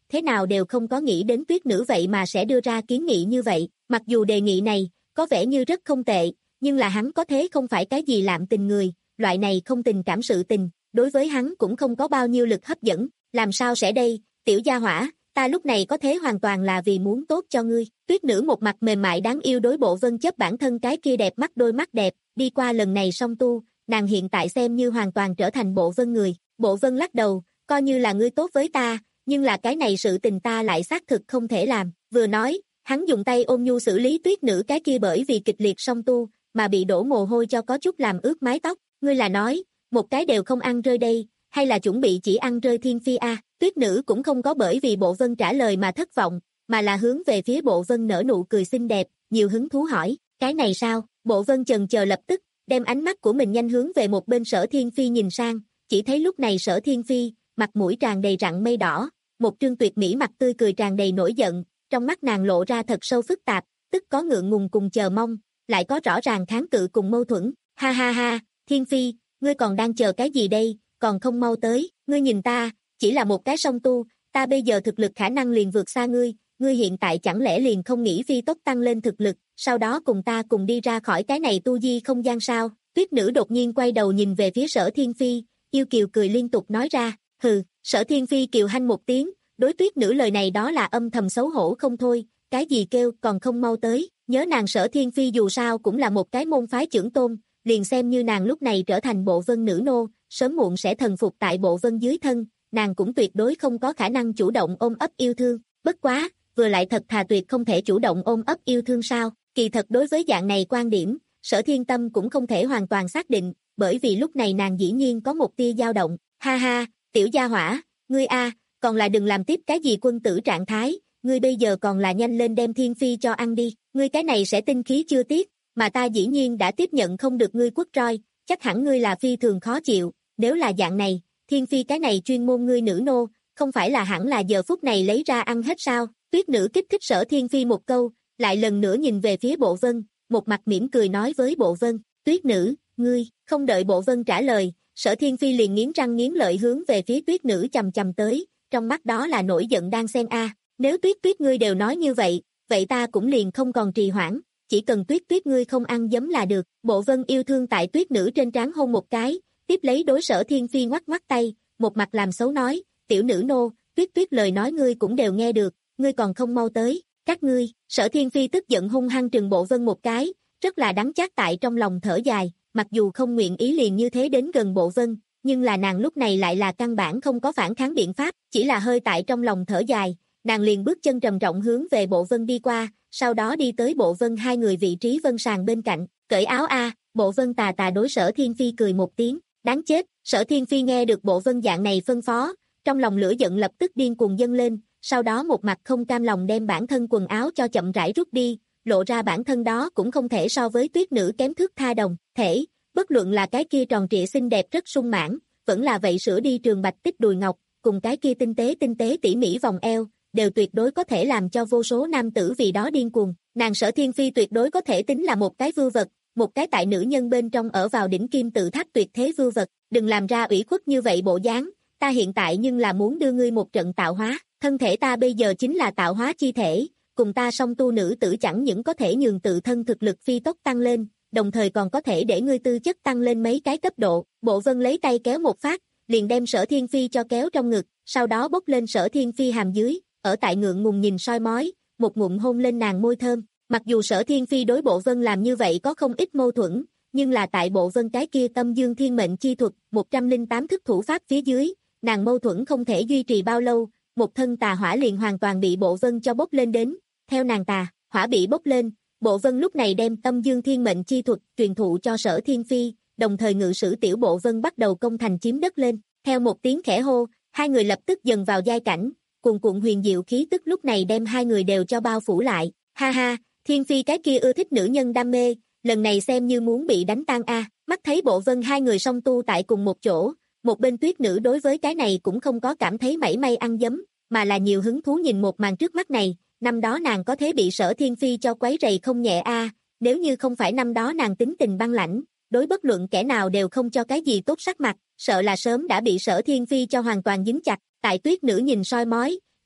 thế nào đều không có nghĩ đến tuyết nữ vậy mà sẽ đưa ra kiến nghị như vậy, mặc dù đề nghị này có vẻ như rất không tệ, nhưng là hắn có thế không phải cái gì lạm tình người, loại này không tình cảm sự tình, đối với hắn cũng không có bao nhiêu lực hấp dẫn, làm sao sẽ đây, tiểu gia hỏa, ta lúc này có thế hoàn toàn là vì muốn tốt cho ngươi. Tuyết nữ một mặt mềm mại đáng yêu đối Bộ Vân chấp bản thân cái kia đẹp mắt đôi mắt đẹp, đi qua lần này song tu, nàng hiện tại xem như hoàn toàn trở thành Bộ Vân người. Bộ Vân lắc đầu, coi như là ngươi tốt với ta, nhưng là cái này sự tình ta lại xác thực không thể làm. Vừa nói, hắn dùng tay ôm nhu xử lý tuyết nữ cái kia bởi vì kịch liệt song tu, mà bị đổ mồ hôi cho có chút làm ướt mái tóc. Ngươi là nói, một cái đều không ăn rơi đây, hay là chuẩn bị chỉ ăn rơi Thiên Phi a? Tuyết nữ cũng không có bởi vì Bộ Vân trả lời mà thất vọng, mà là hướng về phía Bộ Vân nở nụ cười xinh đẹp, nhiều hứng thú hỏi, cái này sao? Bộ Vân chần chờ lập tức, đem ánh mắt của mình nhanh hướng về một bên Sở Thiên Phi nhìn sang, chỉ thấy lúc này Sở Thiên Phi, mặt mũi tràn đầy rặng mây đỏ, một trương tuyệt mỹ mặt tươi cười tràn đầy nổi giận, trong mắt nàng lộ ra thật sâu phức tạp, tức có ngượng ngùng cùng chờ mong, lại có rõ ràng kháng cự cùng mâu thuẫn. Ha ha ha, Thiên Phi, ngươi còn đang chờ cái gì đây, còn không mau tới, ngươi nhìn ta, chỉ là một cái song tu, ta bây giờ thực lực khả năng liền vượt xa ngươi, ngươi hiện tại chẳng lẽ liền không nghĩ phi tốc tăng lên thực lực, sau đó cùng ta cùng đi ra khỏi cái này tu di không gian sao? Tuyết nữ đột nhiên quay đầu nhìn về phía Sở Thiên Phi, yêu kiều cười liên tục nói ra, hừ. Sở Thiên Phi kiều hanh một tiếng, đối tuyết nữ lời này đó là âm thầm xấu hổ không thôi, cái gì kêu còn không mau tới, nhớ nàng Sở Thiên Phi dù sao cũng là một cái môn phái trưởng tôn, liền xem như nàng lúc này trở thành Bộ Vân nữ nô, sớm muộn sẽ thần phục tại Bộ Vân dưới thân, nàng cũng tuyệt đối không có khả năng chủ động ôm ấp yêu thương, bất quá, vừa lại thật thà tuyệt không thể chủ động ôm ấp yêu thương sao? Kỳ thật đối với dạng này quan điểm, Sở Thiên Tâm cũng không thể hoàn toàn xác định, bởi vì lúc này nàng dĩ nhiên có một tia dao động, ha ha, tiểu gia hỏa, ngươi a, còn là đừng làm tiếp cái gì quân tử trạng thái, ngươi bây giờ còn là nhanh lên đem Thiên Phi cho ăn đi, ngươi cái này sẽ tinh khí chưa tiếc, mà ta dĩ nhiên đã tiếp nhận không được ngươi quất roi, chắc hẳn ngươi là phi thường khó chịu, nếu là dạng này, Thiên Phi cái này chuyên môn ngươi nữ nô, không phải là hẳn là giờ phút này lấy ra ăn hết sao? Tuyết nữ kích thích Sở Thiên Phi một câu, lại lần nữa nhìn về phía Bộ Vân, một mặt mỉm cười nói với Bộ Vân, tuyết nữ, ngươi, không đợi Bộ Vân trả lời, Sở Thiên Phi liền nghiến răng nghiến lợi hướng về phía tuyết nữ chầm chầm tới, trong mắt đó là nổi giận đang xen a, nếu tuyết tuyết ngươi đều nói như vậy, vậy ta cũng liền không còn trì hoãn, chỉ cần tuyết tuyết ngươi không ăn giấm là được. Bộ Vân yêu thương tại tuyết nữ trên trán hôn một cái, tiếp lấy đối Sở Thiên Phi ngoắc ngoắc tay, một mặt làm xấu nói, tiểu nữ nô, tuyết tuyết lời nói ngươi cũng đều nghe được, ngươi còn không mau tới, các ngươi. Sở Thiên Phi tức giận hung hăng trừng Bộ Vân một cái, rất là đắng chát tại trong lòng thở dài, mặc dù không nguyện ý liền như thế đến gần Bộ Vân, nhưng là nàng lúc này lại là căn bản không có phản kháng biện pháp, chỉ là hơi tại trong lòng thở dài, nàng liền bước chân trầm trọng hướng về Bộ Vân đi qua, sau đó đi tới Bộ Vân hai người vị trí vân sàng bên cạnh, cởi áo a. Bộ Vân tà tà đối Sở Thiên Phi cười một tiếng, đáng chết. Sở Thiên Phi nghe được Bộ Vân dạng này phân phó, trong lòng lửa giận lập tức điên cuồng dâng lên, sau đó một mặt không cam lòng đem bản thân quần áo cho chậm rãi rút đi, lộ ra bản thân đó cũng không thể so với tuyết nữ kém thước tha đồng thể, bất luận là cái kia tròn trịa xinh đẹp rất sung mãn, vẫn là vậy sữa đi trường bạch tích đùi ngọc, cùng cái kia tinh tế tinh tế tỉ mỉ vòng eo, đều tuyệt đối có thể làm cho vô số nam tử vì đó điên cuồng. Nàng Sở Thiên Phi tuyệt đối có thể tính là một cái vưu vật, một cái tại nữ nhân bên trong ở vào đỉnh kim tự tháp tuyệt thế vưu vật, đừng làm ra ủy khuất như vậy bộ dáng, ta hiện tại nhưng là muốn đưa ngươi một trận tạo hóa, thân thể ta bây giờ chính là tạo hóa chi thể, cùng ta song tu nữ tử chẳng những có thể nhường tự thân thực lực phi tốc tăng lên, đồng thời còn có thể để ngươi tư chất tăng lên mấy cái cấp độ. Bộ Vân lấy tay kéo một phát, liền đem Sở Thiên Phi cho kéo trong ngực, sau đó bốc lên Sở Thiên Phi hàm dưới, ở tại ngượng ngùng nhìn soi mói, một ngụm hôn lên nàng môi thơm. Mặc dù Sở Thiên Phi đối Bộ Vân làm như vậy có không ít mâu thuẫn, nhưng là tại Bộ Vân cái kia Tâm Dương Thiên Mệnh chi thuật, một trăm lẻ tám thức thủ pháp phía dưới, nàng mâu thuẫn không thể duy trì bao lâu, một thân tà hỏa liền hoàn toàn bị Bộ Vân cho bốc lên đến. Theo nàng tà hỏa bị bốc lên, Bộ Vân lúc này đem Tâm Dương Thiên Mệnh chi thuật truyền thụ cho Sở Thiên Phi, đồng thời ngự sử tiểu Bộ Vân bắt đầu công thành chiếm đất lên. Theo một tiếng khẽ hô, hai người lập tức dần vào giai cảnh, cuồn cuộn huyền diệu khí tức lúc này đem hai người đều cho bao phủ lại. Ha ha, Thiên Phi cái kia ưa thích nữ nhân đam mê, lần này xem như muốn bị đánh tan a. Mắt thấy Bộ Vân hai người song tu tại cùng một chỗ, một bên tuyết nữ đối với cái này cũng không có cảm thấy mảy may ăn dấm, mà là nhiều hứng thú nhìn một màn trước mắt này. Năm đó nàng có thế bị Sở Thiên Phi cho quấy rầy không nhẹ a, nếu như không phải năm đó nàng tính tình băng lãnh, đối bất luận kẻ nào đều không cho cái gì tốt sắc mặt, sợ là sớm đã bị Sở Thiên Phi cho hoàn toàn dính chặt. Tại tuyết nữ nhìn soi mói,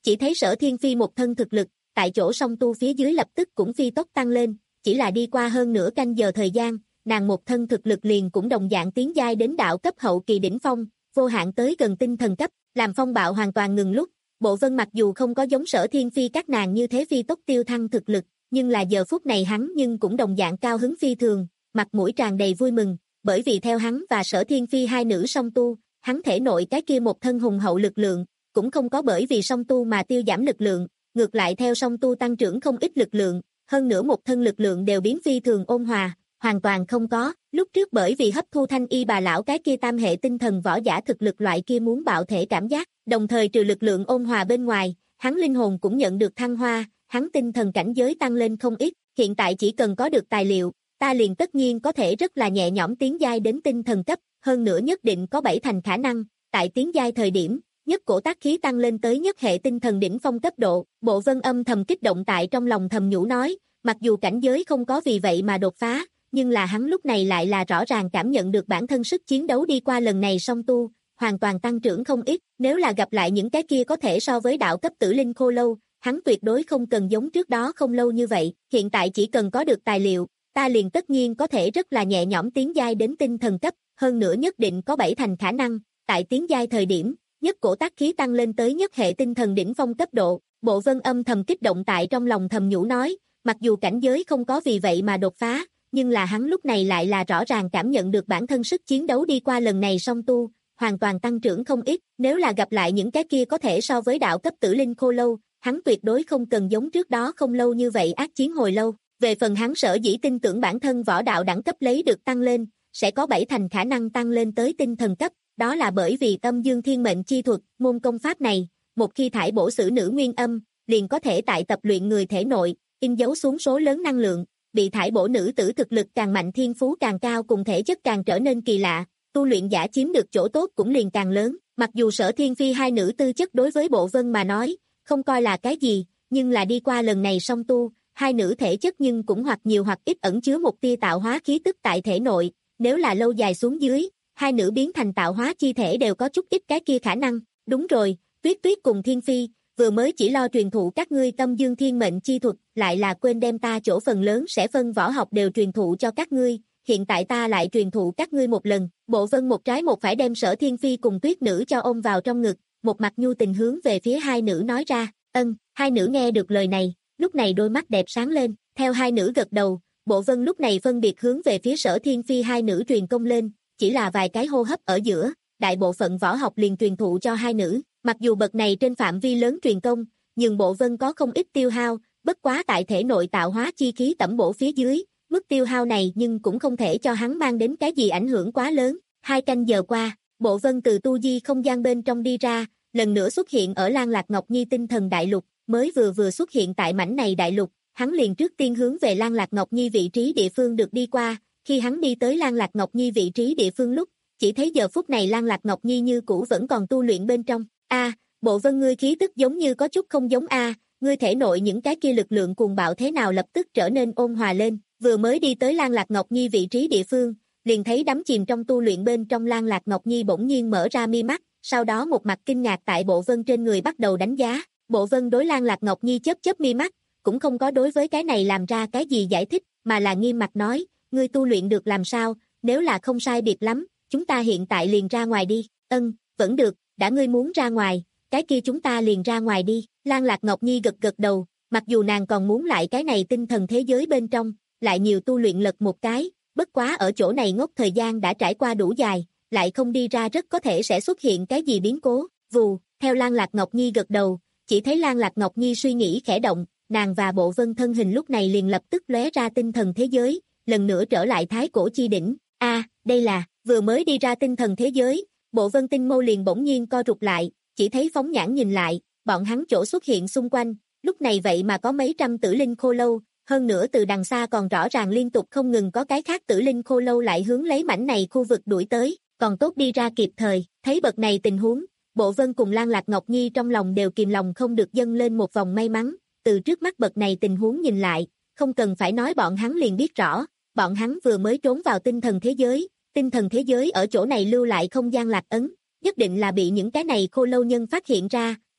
chỉ thấy Sở Thiên Phi một thân thực lực, tại chỗ song tu phía dưới lập tức cũng phi tốc tăng lên, chỉ là đi qua hơn nửa canh giờ thời gian, nàng một thân thực lực liền cũng đồng dạng tiến giai đến đạo cấp hậu kỳ đỉnh phong, vô hạn tới gần tinh thần cấp, làm phong bạo hoàn toàn ngừng lúc. Bộ Vân mặc dù không có giống Sở Thiên Phi các nàng như thế phi tốc tiêu thăng thực lực, nhưng là giờ phút này hắn nhưng cũng đồng dạng cao hứng phi thường, mặt mũi tràn đầy vui mừng, bởi vì theo hắn và Sở Thiên Phi hai nữ song tu, hắn thể nội cái kia một thân hùng hậu lực lượng, cũng không có bởi vì song tu mà tiêu giảm lực lượng, ngược lại theo song tu tăng trưởng không ít lực lượng, hơn nữa một thân lực lượng đều biến phi thường ôn hòa, hoàn toàn không có, lúc trước bởi vì hấp thu Thanh Y bà lão cái kia tam hệ tinh thần võ giả thực lực loại kia muốn bạo thể cảm giác, đồng thời trừ lực lượng ôn hòa bên ngoài, hắn linh hồn cũng nhận được thăng hoa, hắn tinh thần cảnh giới tăng lên không ít, hiện tại chỉ cần có được tài liệu, ta liền tất nhiên có thể rất là nhẹ nhõm tiến giai đến tinh thần cấp, hơn nữa nhất định có bảy thành khả năng, tại tiến giai thời điểm, nhất cổ tác khí tăng lên tới nhất hệ tinh thần đỉnh phong cấp độ, Bộ Vân âm thầm kích động tại trong lòng thầm nhủ nói, mặc dù cảnh giới không có vì vậy mà đột phá, nhưng là hắn lúc này lại là rõ ràng cảm nhận được bản thân sức chiến đấu đi qua lần này song tu, hoàn toàn tăng trưởng không ít, nếu là gặp lại những cái kia có thể so với đạo cấp tử linh khô lâu, hắn tuyệt đối không cần giống trước đó không lâu như vậy, hiện tại chỉ cần có được tài liệu, ta liền tất nhiên có thể rất là nhẹ nhõm tiến giai đến tinh thần cấp, hơn nữa nhất định có bảy thành khả năng, tại tiến giai thời điểm, nhất cổ tác khí tăng lên tới nhất hệ tinh thần đỉnh phong cấp độ, Bộ Vân âm thầm kích động tại trong lòng thầm nhủ nói, mặc dù cảnh giới không có vì vậy mà đột phá, nhưng là hắn lúc này lại là rõ ràng cảm nhận được bản thân sức chiến đấu đi qua lần này song tu, hoàn toàn tăng trưởng không ít, nếu là gặp lại những cái kia có thể so với đạo cấp tử linh khô lâu, hắn tuyệt đối không cần giống trước đó không lâu như vậy ác chiến hồi lâu, về phần hắn sở dĩ tin tưởng bản thân võ đạo đẳng cấp lấy được tăng lên, sẽ có bảy thành khả năng tăng lên tới tinh thần cấp, đó là bởi vì âm dương thiên mệnh chi thuật, môn công pháp này, một khi thải bổ xử nữ nguyên âm, liền có thể tại tập luyện người thể nội, in dấu xuống số lớn năng lượng, bị thải bổ nữ tử thực lực càng mạnh thiên phú càng cao cùng thể chất càng trở nên kỳ lạ, tu luyện giả chiếm được chỗ tốt cũng liền càng lớn, mặc dù Sở Thiên Phi hai nữ tư chất đối với Bộ Vân mà nói, không coi là cái gì, nhưng là đi qua lần này song tu, hai nữ thể chất nhưng cũng hoặc nhiều hoặc ít ẩn chứa một tia tạo hóa khí tức tại thể nội, nếu là lâu dài xuống dưới, hai nữ biến thành tạo hóa chi thể đều có chút ít cái kia khả năng, đúng rồi, Tuyết Tuyết cùng Thiên Phi, vừa mới chỉ lo truyền thụ các ngươi tâm dương thiên mệnh chi thuật, lại là quên đem ta chỗ phần lớn sẽ phân võ học đều truyền thụ cho các ngươi, hiện tại ta lại truyền thụ các ngươi một lần, Bộ Vân một trái một phải đem Sở Thiên Phi cùng Tuyết nữ cho ôm vào trong ngực, một mặt nhu tình hướng về phía hai nữ nói ra, ân, hai nữ nghe được lời này, lúc này đôi mắt đẹp sáng lên, theo hai nữ gật đầu, Bộ Vân lúc này phân biệt hướng về phía Sở Thiên Phi hai nữ truyền công lên, chỉ là vài cái hô hấp ở giữa, đại bộ phận võ học liền truyền thụ cho hai nữ, mặc dù bậc này trên phạm vi lớn truyền công, nhưng Bộ Vân có không ít tiêu hao, bất quá tại thể nội tạo hóa chi khí tẩm bổ phía dưới, mức tiêu hao này nhưng cũng không thể cho hắn mang đến cái gì ảnh hưởng quá lớn, hai canh giờ qua, Bộ Vân từ tu di không gian bên trong đi ra, lần nữa xuất hiện ở Lan Lạc Ngọc Nhi tinh thần đại lục, mới vừa vừa xuất hiện tại mảnh này đại lục, hắn liền trước tiên hướng về Lan Lạc Ngọc Nhi vị trí địa phương được đi qua, khi hắn đi tới Lan Lạc Ngọc Nhi vị trí địa phương lúc, chỉ thấy giờ phút này Lan Lạc Ngọc Nhi như cũ vẫn còn tu luyện bên trong, a Bộ Vân ngươi khí tức giống như có chút không giống a ngươi thể nội những cái kia lực lượng cuồng bạo thế nào lập tức trở nên ôn hòa lên, vừa mới đi tới Lan Lạc Ngọc Nhi vị trí địa phương, liền thấy đắm chìm trong tu luyện bên trong Lan Lạc Ngọc Nhi bỗng nhiên mở ra mi mắt, sau đó một mặt kinh ngạc tại Bộ Vân trên người bắt đầu đánh giá, Bộ Vân đối Lan Lạc Ngọc Nhi chớp chớp mi mắt, cũng không có đối với cái này làm ra cái gì giải thích, mà là nghiêm mặt nói, ngươi tu luyện được làm sao, nếu là không sai biệt lắm, chúng ta hiện tại liền ra ngoài đi, ân, vẫn được, đã ngươi muốn ra ngoài, cái kia chúng ta liền ra ngoài đi, Lan Lạc Ngọc Nhi gật gật đầu, mặc dù nàng còn muốn lại cái này tinh thần thế giới bên trong, lại nhiều tu luyện lật một cái, bất quá ở chỗ này ngốc thời gian đã trải qua đủ dài, lại không đi ra rất có thể sẽ xuất hiện cái gì biến cố, vù, theo Lan Lạc Ngọc Nhi gật đầu, chỉ thấy Lan Lạc Ngọc Nhi suy nghĩ khẽ động, nàng và Bộ Vân thân hình lúc này liền lập tức lóe ra tinh thần thế giới, lần nữa trở lại thái cổ chi đỉnh, a đây là, vừa mới đi ra tinh thần thế giới, Bộ Vân tinh mâu liền bỗng nhiên co rụt lại, chỉ thấy phóng nhãn nhìn lại, bọn hắn chỗ xuất hiện xung quanh, lúc này vậy mà có mấy trăm tử linh khô lâu, hơn nữa từ đằng xa còn rõ ràng liên tục không ngừng có cái khác tử linh khô lâu lại hướng lấy mảnh này khu vực đuổi tới, còn tốt đi ra kịp thời, thấy bậc này tình huống, Bộ Vân cùng Lan Lạc Ngọc Nhi trong lòng đều kìm lòng không được dâng lên một vòng may mắn, từ trước mắt bậc này tình huống nhìn lại, không cần phải nói bọn hắn liền biết rõ, bọn hắn vừa mới trốn vào tinh thần thế giới, tinh thần thế giới ở chỗ này lưu lại không gian lạc ấn, nhất định là bị những cái này khô lâu nhân phát hiện ra,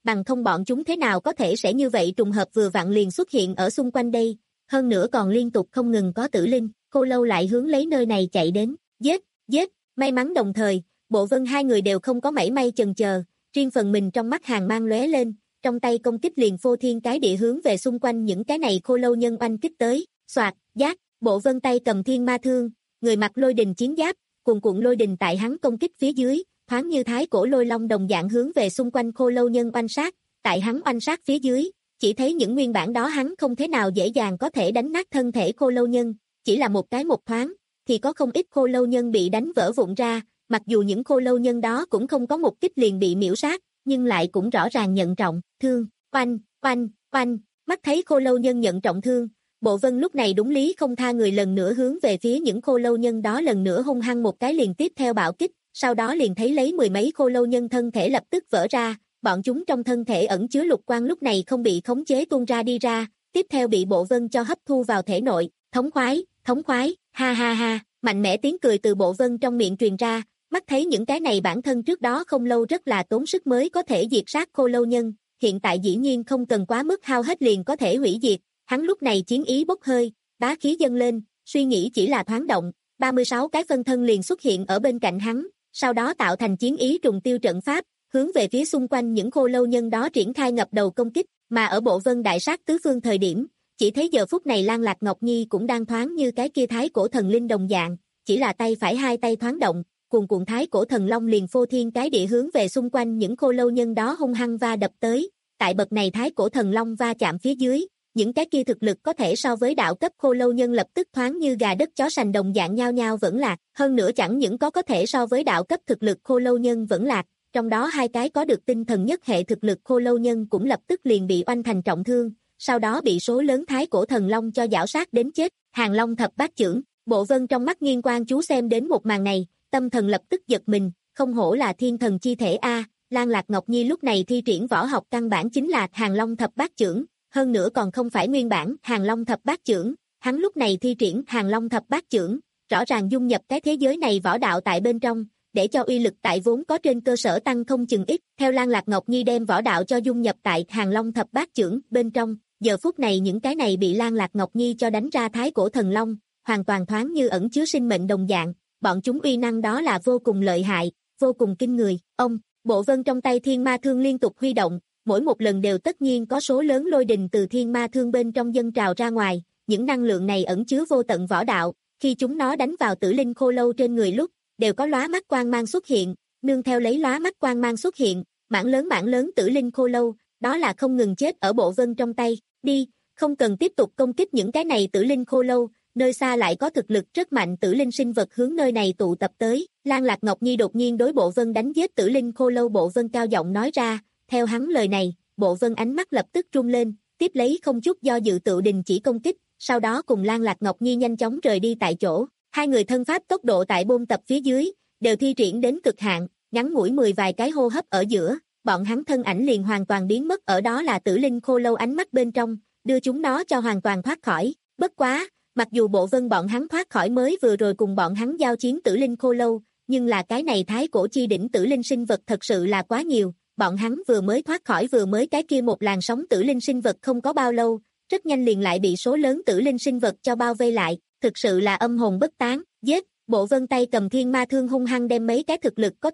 bằng không bọn chúng thế nào có thể sẽ như vậy trùng hợp vừa vặn liền xuất hiện ở xung quanh đây, hơn nữa còn liên tục không ngừng có tử linh, khô lâu lại hướng lấy nơi này chạy đến, giết, giết, may mắn đồng thời, Bộ Vân hai người đều không có mảy may chần chờ, riêng phần mình trong mắt hàng mang lóe lên, trong tay công kích liền phô thiên cái địa hướng về xung quanh những cái này khô lâu nhân oanh kích tới, soạt, giác, Bộ Vân tay cầm thiên ma thương, người mặc lôi đình chiến giáp, cuồn cuộn lôi đình tại hắn công kích phía dưới, thoáng như thái cổ lôi long đồng dạng hướng về xung quanh khô lâu nhân oanh sát, tại hắn oanh sát phía dưới, chỉ thấy những nguyên bản đó hắn không thế nào dễ dàng có thể đánh nát thân thể khô lâu nhân, chỉ là một cái một thoáng, thì có không ít khô lâu nhân bị đánh vỡ vụn ra, mặc dù những khô lâu nhân đó cũng không có một kích liền bị miễu sát, nhưng lại cũng rõ ràng nhận trọng thương, oanh, oanh, oanh, mắt thấy khô lâu nhân nhận trọng thương, Bộ Vân lúc này đúng lý không tha người lần nữa hướng về phía những khô lâu nhân đó lần nữa hung hăng một cái liền tiếp theo bạo kích, sau đó liền thấy lấy mười mấy khô lâu nhân thân thể lập tức vỡ ra, bọn chúng trong thân thể ẩn chứa lục quang lúc này không bị khống chế tuôn ra đi ra, tiếp theo bị Bộ Vân cho hấp thu vào thể nội, thống khoái, thống khoái, ha ha ha, mạnh mẽ tiếng cười từ Bộ Vân trong miệng truyền ra, mắt thấy những cái này bản thân trước đó không lâu rất là tốn sức mới có thể diệt sát khô lâu nhân, hiện tại dĩ nhiên không cần quá mức hao hết liền có thể hủy diệt, hắn lúc này chiến ý bốc hơi, bá khí dâng lên, suy nghĩ chỉ là thoáng động, ba mươi sáu cái phân thân liền xuất hiện ở bên cạnh hắn, sau đó tạo thành chiến ý trùng tiêu trận pháp, hướng về phía xung quanh những khô lâu nhân đó triển khai ngập đầu công kích, mà ở Bộ Vân đại sát tứ phương thời điểm, chỉ thấy giờ phút này Lan Lạc Ngọc Nhi cũng đang thoáng như cái kia thái cổ thần linh đồng dạng, chỉ là tay phải hai tay thoáng động, cuồn cuộn thái cổ thần long liền phô thiên cái địa hướng về xung quanh những khô lâu nhân đó hung hăng va đập tới, tại bậc này thái cổ thần long va chạm phía dưới, những cái kia thực lực có thể so với đạo cấp khô lâu nhân lập tức thoáng như gà đất chó sành đồng dạng nhao nhao vẫn lạc, hơn nữa chẳng những có có thể so với đạo cấp thực lực khô lâu nhân vẫn lạc, trong đó hai cái có được tinh thần nhất hệ thực lực khô lâu nhân cũng lập tức liền bị oanh thành trọng thương, sau đó bị số lớn thái cổ thần long cho giảo sát đến chết, Hàng Long thập bát chưởng, Bộ Vân trong mắt nghiêng quang chú xem đến một màn này, tâm thần lập tức giật mình, không hổ là thiên thần chi thể a, Lan Lạc Ngọc Nhi lúc này thi triển võ học căn bản chính là Hàng Long thập bát chưởng, hơn nữa còn không phải nguyên bản Hàng Long thập bát chưởng, hắn lúc này thi triển Hàng Long thập bát chưởng, rõ ràng dung nhập cái thế giới này võ đạo tại bên trong, để cho uy lực tại vốn có trên cơ sở tăng không chừng ít. Theo Lan Lạc Ngọc Nhi đem võ đạo cho dung nhập tại Hàng Long thập bát chưởng bên trong, giờ phút này những cái này bị Lan Lạc Ngọc Nhi cho đánh ra thái cổ thần long, hoàn toàn thoáng như ẩn chứa sinh mệnh đồng dạng, bọn chúng uy năng đó là vô cùng lợi hại, vô cùng kinh người. Ông, Bộ Vân trong tay thiên ma thương liên tục huy động, mỗi một lần đều tất nhiên có số lớn lôi đình từ thiên ma thương bên trong dâng trào ra ngoài, những năng lượng này ẩn chứa vô tận võ đạo, khi chúng nó đánh vào tử linh khô lâu trên người lúc, đều có lóa mắt quang mang xuất hiện, nương theo lấy lóa mắt quang mang xuất hiện, mảng lớn mảng lớn tử linh khô lâu, đó là không ngừng chết ở Bộ Vân trong tay, đi, không cần tiếp tục công kích những cái này tử linh khô lâu, nơi xa lại có thực lực rất mạnh tử linh sinh vật hướng nơi này tụ tập tới, Lan Lạc Ngọc Nhi đột nhiên đối Bộ Vân đánh giết tử linh khô lâu. Bộ Vân cao giọng nói ra, theo hắn lời này, Bộ Vân ánh mắt lập tức rung lên, tiếp lấy không chút do dự tự đình chỉ công kích, sau đó cùng Lan Lạc Ngọc Nhi nhanh chóng rời đi tại chỗ, hai người thân pháp tốc độ tại bôn tập phía dưới, đều thi triển đến cực hạn, ngắn ngủi mười vài cái hô hấp ở giữa, bọn hắn thân ảnh liền hoàn toàn biến mất ở đó là tử linh khô lâu ánh mắt bên trong, đưa chúng nó cho hoàn toàn thoát khỏi, bất quá, mặc dù Bộ Vân bọn hắn thoát khỏi mới vừa rồi cùng bọn hắn giao chiến tử linh khô lâu, nhưng là cái này thái cổ chi đỉnh tử linh sinh vật thật sự là quá nhiều, bọn hắn vừa mới thoát khỏi vừa mới cái kia một làn sóng tử linh sinh vật không có bao lâu, rất nhanh liền lại bị số lớn tử linh sinh vật cho bao vây lại, thực sự là âm hồn bất tán, giết, Bộ Vân tay cầm thiên ma thương hung hăng đem mấy cái thực lực có.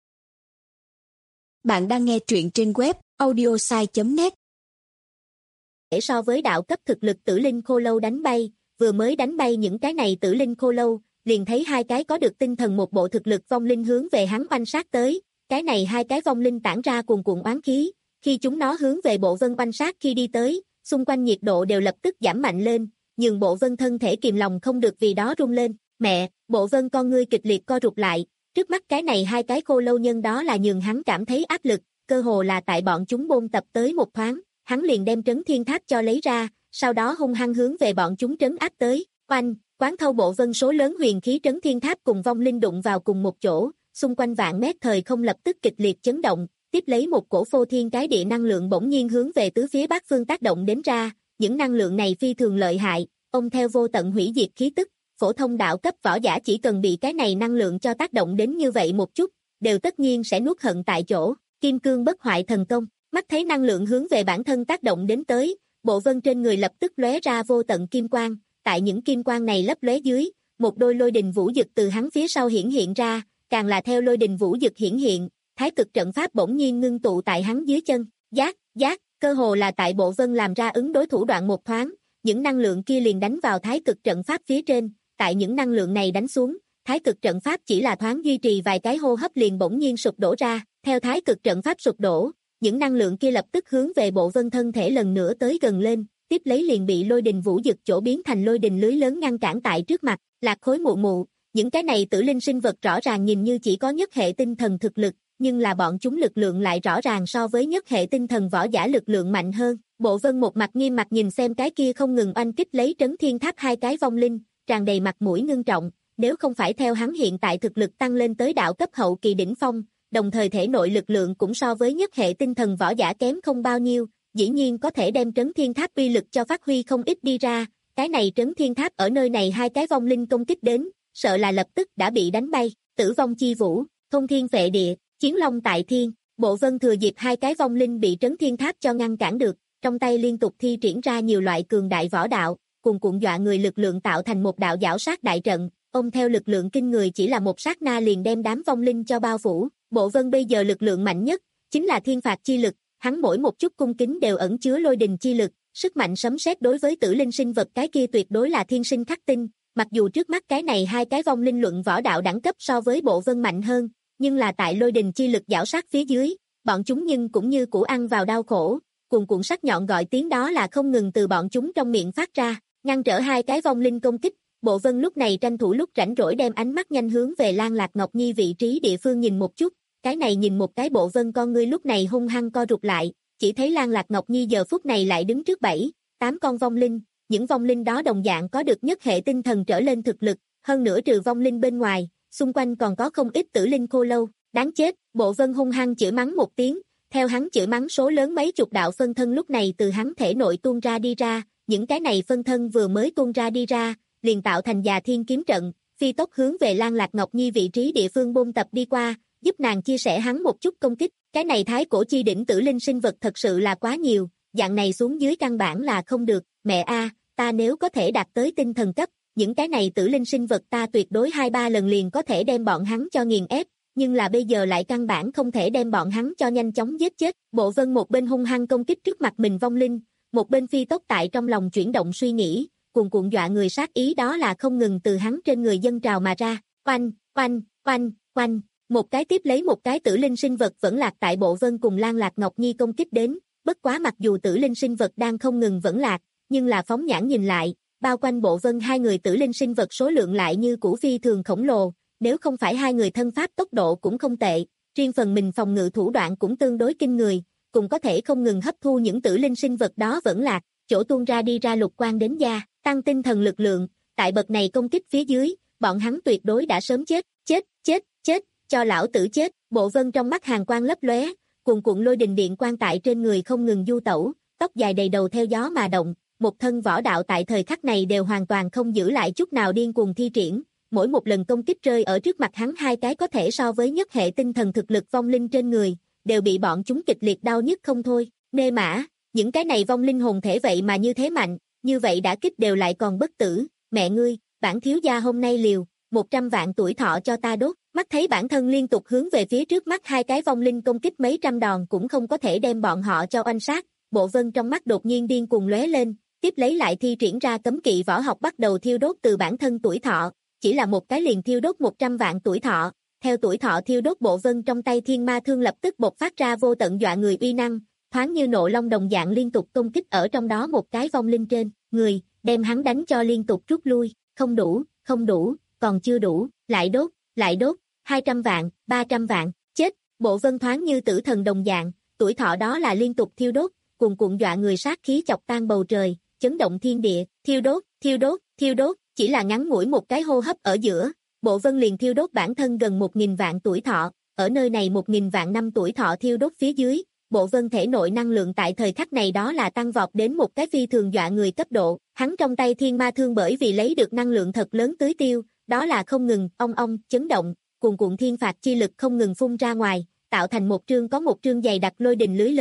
Bạn đang nghe truyện trên web audiosai chấm net. Để so với đạo cấp thực lực tử linh khô lâu đánh bay, vừa mới đánh bay những cái này tử linh khô lâu, liền thấy hai cái có được tinh thần một bộ thực lực vong linh hướng về hắn oanh sát tới, cái này hai cái vong linh tản ra cuồn cuộn oán khí, khi chúng nó hướng về Bộ Vân oanh sát khi đi tới, xung quanh nhiệt độ đều lập tức giảm mạnh lên, nhường Bộ Vân thân thể kìm lòng không được vì đó rung lên, mẹ, Bộ Vân con ngươi kịch liệt co rụt lại, trước mắt cái này hai cái khô lâu nhân đó là nhường hắn cảm thấy áp lực, cơ hồ là tại bọn chúng bôn tập tới một thoáng, hắn liền đem trấn thiên tháp cho lấy ra, sau đó hung hăng hướng về bọn chúng trấn áp tới, oanh, quán thâu Bộ Vân số lớn huyền khí trấn thiên tháp cùng vong linh đụng vào cùng một chỗ, xung quanh vạn mét thời không lập tức kịch liệt chấn động, tiếp lấy một cổ phô thiên cái địa năng lượng bỗng nhiên hướng về tứ phía bát phương tác động đến ra, những năng lượng này phi thường lợi hại, ông theo vô tận hủy diệt khí tức, phổ thông đạo cấp võ giả chỉ cần bị cái này năng lượng cho tác động đến như vậy một chút, đều tất nhiên sẽ nuốt hận tại chỗ, kim cương bất hoại thần công, mắt thấy năng lượng hướng về bản thân tác động đến tới, Bộ Vân trên người lập tức lóe ra vô tận kim quang, tại những kim quang này lấp lóe dưới, một đôi lôi đình vũ dực từ hắn phía sau hiển hiện ra, càng là theo lôi đình vũ dực hiển hiện, thái cực trận pháp bỗng nhiên ngưng tụ tại hắn dưới chân, giác, giác, cơ hồ là tại Bộ Vân làm ra ứng đối thủ đoạn một thoáng, những năng lượng kia liền đánh vào thái cực trận pháp phía trên, tại những năng lượng này đánh xuống, thái cực trận pháp chỉ là thoáng duy trì vài cái hô hấp liền bỗng nhiên sụp đổ ra, theo thái cực trận pháp sụp đổ, những năng lượng kia lập tức hướng về Bộ Vân thân thể lần nữa tới gần lên, tiếp lấy liền bị lôi đình vũ dực chỗ biến thành lôi đình lưới lớn ngăn cản tại trước mặt, Lạc Khối mụ mụ, những cái này tử linh sinh vật rõ ràng nhìn như chỉ có nhất hệ tinh thần thực lực, nhưng là bọn chúng lực lượng lại rõ ràng so với nhất hệ tinh thần võ giả lực lượng mạnh hơn. Bộ Vân một mặt nghiêm mặt nhìn xem cái kia không ngừng oanh kích lấy Trấn Thiên Tháp hai cái vong linh, tràn đầy mặt mũi ngưng trọng, nếu không phải theo hắn hiện tại thực lực tăng lên tới đạo cấp hậu kỳ đỉnh phong, đồng thời thể nội lực lượng cũng so với nhất hệ tinh thần võ giả kém không bao nhiêu, dĩ nhiên có thể đem Trấn Thiên Tháp uy lực cho phát huy không ít đi ra, cái này Trấn Thiên Tháp ở nơi này hai cái vong linh công kích đến, sợ là lập tức đã bị đánh bay, tử vong chi vũ, thông thiên phệ địa, chiến long tại thiên, Bộ Vân thừa dịp hai cái vong linh bị Trấn Thiên Tháp cho ngăn cản được, trong tay liên tục thi triển ra nhiều loại cường đại võ đạo, cùng cuộn dọa người lực lượng tạo thành một đạo giảo sát đại trận, ông theo lực lượng kinh người chỉ là một sát na liền đem đám vong linh cho bao phủ, Bộ Vân bây giờ lực lượng mạnh nhất, chính là thiên phạt chi lực, hắn mỗi một chút cung kính đều ẩn chứa lôi đình chi lực, sức mạnh sấm sét đối với tử linh sinh vật cái kia tuyệt đối là thiên sinh khắc tinh, mặc dù trước mắt cái này hai cái vong linh luận võ đạo đẳng cấp so với Bộ Vân mạnh hơn, nhưng là tại lôi đình chi lực giảo sát phía dưới, bọn chúng nhưng cũng như củ ăn vào đau khổ, cuồn cuộn sắc nhọn gọi tiếng đó là không ngừng từ bọn chúng trong miệng phát ra, ngăn trở hai cái vong linh công kích. Bộ Vân lúc này tranh thủ lúc rảnh rỗi đem ánh mắt nhanh hướng về Lan Lạc Ngọc Nhi vị trí địa phương nhìn một chút, cái này nhìn một cái Bộ Vân con ngươi lúc này hung hăng co rụt lại, chỉ thấy Lan Lạc Ngọc Nhi giờ phút này lại đứng trước bảy, tám con vong linh, những vong linh đó đồng dạng có được nhất hệ tinh thần trở lên thực lực, hơn nữa trừ vong linh bên ngoài, xung quanh còn có không ít tử linh khô lâu, đáng chết, Bộ Vân hung hăng chửi mắng một tiếng, theo hắn chửi mắng số lớn mấy chục đạo phân thân lúc này từ hắn thể nội tuôn ra đi ra, những cái này phân thân vừa mới tuôn ra đi ra, liền tạo thành già thiên kiếm trận, phi tốc hướng về Lan Lạc Ngọc Nhi vị trí địa phương bôn tập đi qua, giúp nàng chia sẻ hắn một chút công kích, cái này thái cổ chi đỉnh tử linh sinh vật thật sự là quá nhiều, dạng này xuống dưới căn bản là không được, mẹ a, ta nếu có thể đạt tới tinh thần cấp, những cái này tử linh sinh vật ta tuyệt đối hai ba lần liền có thể đem bọn hắn cho nghiền ép, nhưng là bây giờ lại căn bản không thể đem bọn hắn cho nhanh chóng giết chết. Bộ Vân một bên hung hăng công kích trước mặt mình vong linh, một bên phi tốc tại trong lòng chuyển động suy nghĩ, cuồn cuộn dọa người sát ý đó là không ngừng từ hắn trên người dâng trào mà ra, oanh, oanh, oanh, oanh, một cái tiếp lấy một cái tử linh sinh vật vẫn lạc tại Bộ Vân cùng Lan Lạc Ngọc Nhi công kích đến, bất quá mặc dù tử linh sinh vật đang không ngừng vẫn lạc, nhưng là phóng nhãn nhìn lại, bao quanh Bộ Vân hai người tử linh sinh vật số lượng lại như củ phi thường khổng lồ, nếu không phải hai người thân pháp tốc độ cũng không tệ, riêng phần mình phòng ngự thủ đoạn cũng tương đối kinh người, cũng có thể không ngừng hấp thu những tử linh sinh vật đó vẫn lạc, chỗ tuôn ra đi ra lục quang đến da, tăng tinh thần lực lượng, tại bậc này công kích phía dưới, bọn hắn tuyệt đối đã sớm chết, chết, chết, chết, cho lão tử chết. Bộ Vân trong mắt hàn quang lấp lóe, cuồn cuộn lôi đình điện quang tại trên người không ngừng du tẩu, tóc dài đầy đầu theo gió mà động, một thân võ đạo tại thời khắc này đều hoàn toàn không giữ lại chút nào điên cuồng thi triển, mỗi một lần công kích rơi ở trước mặt hắn hai cái có thể so với nhất hệ tinh thần thực lực vong linh trên người, đều bị bọn chúng kịch liệt đau nhức không thôi, nê mã, những cái này vong linh hồn thể vậy mà như thế mạnh, như vậy đã kích đều lại còn bất tử, mẹ ngươi, bản thiếu gia hôm nay liều, một trăm vạn tuổi thọ cho ta đốt, mắt thấy bản thân liên tục hướng về phía trước mắt hai cái vong linh công kích mấy trăm đòn cũng không có thể đem bọn họ cho oanh sát, Bộ Vân trong mắt đột nhiên điên cuồng lóe lên, tiếp lấy lại thi triển ra cấm kỵ võ học bắt đầu thiêu đốt từ bản thân tuổi thọ, chỉ là một cái liền thiêu đốt một trăm vạn tuổi thọ, theo tuổi thọ thiêu đốt Bộ Vân trong tay thiên ma thương lập tức bộc phát ra vô tận dọa người uy năng, thoáng như nộ long đồng dạng liên tục công kích ở trong đó một cái vong linh trên người, đem hắn đánh cho liên tục rút lui, không đủ, không đủ, còn chưa đủ, lại đốt, lại đốt, hai trăm vạn, ba trăm vạn, chết, Bộ Vân thoáng như tử thần đồng dạng, tuổi thọ đó là liên tục thiêu đốt, cuồn cuộn dọa người sát khí chọc tan bầu trời, chấn động thiên địa, thiêu đốt, thiêu đốt, thiêu đốt, chỉ là ngắn ngủi một cái hô hấp ở giữa, Bộ Vân liền thiêu đốt bản thân gần một nghìn vạn tuổi thọ, ở nơi này một nghìn vạn năm tuổi thọ thiêu đốt phía dưới, Bộ Vân thể nội năng lượng tại thời khắc này đó là tăng vọt đến một cái phi thường dọa người cấp độ, hắn trong tay thiên ma thương bởi vì lấy được năng lượng thật lớn tưới tiêu, đó là không ngừng, ong ong, chấn động, cuồn cuộn thiên phạt chi lực không ngừng phun ra ngoài, tạo thành một trương có một trương dày đặc lôi đình lưới lớn,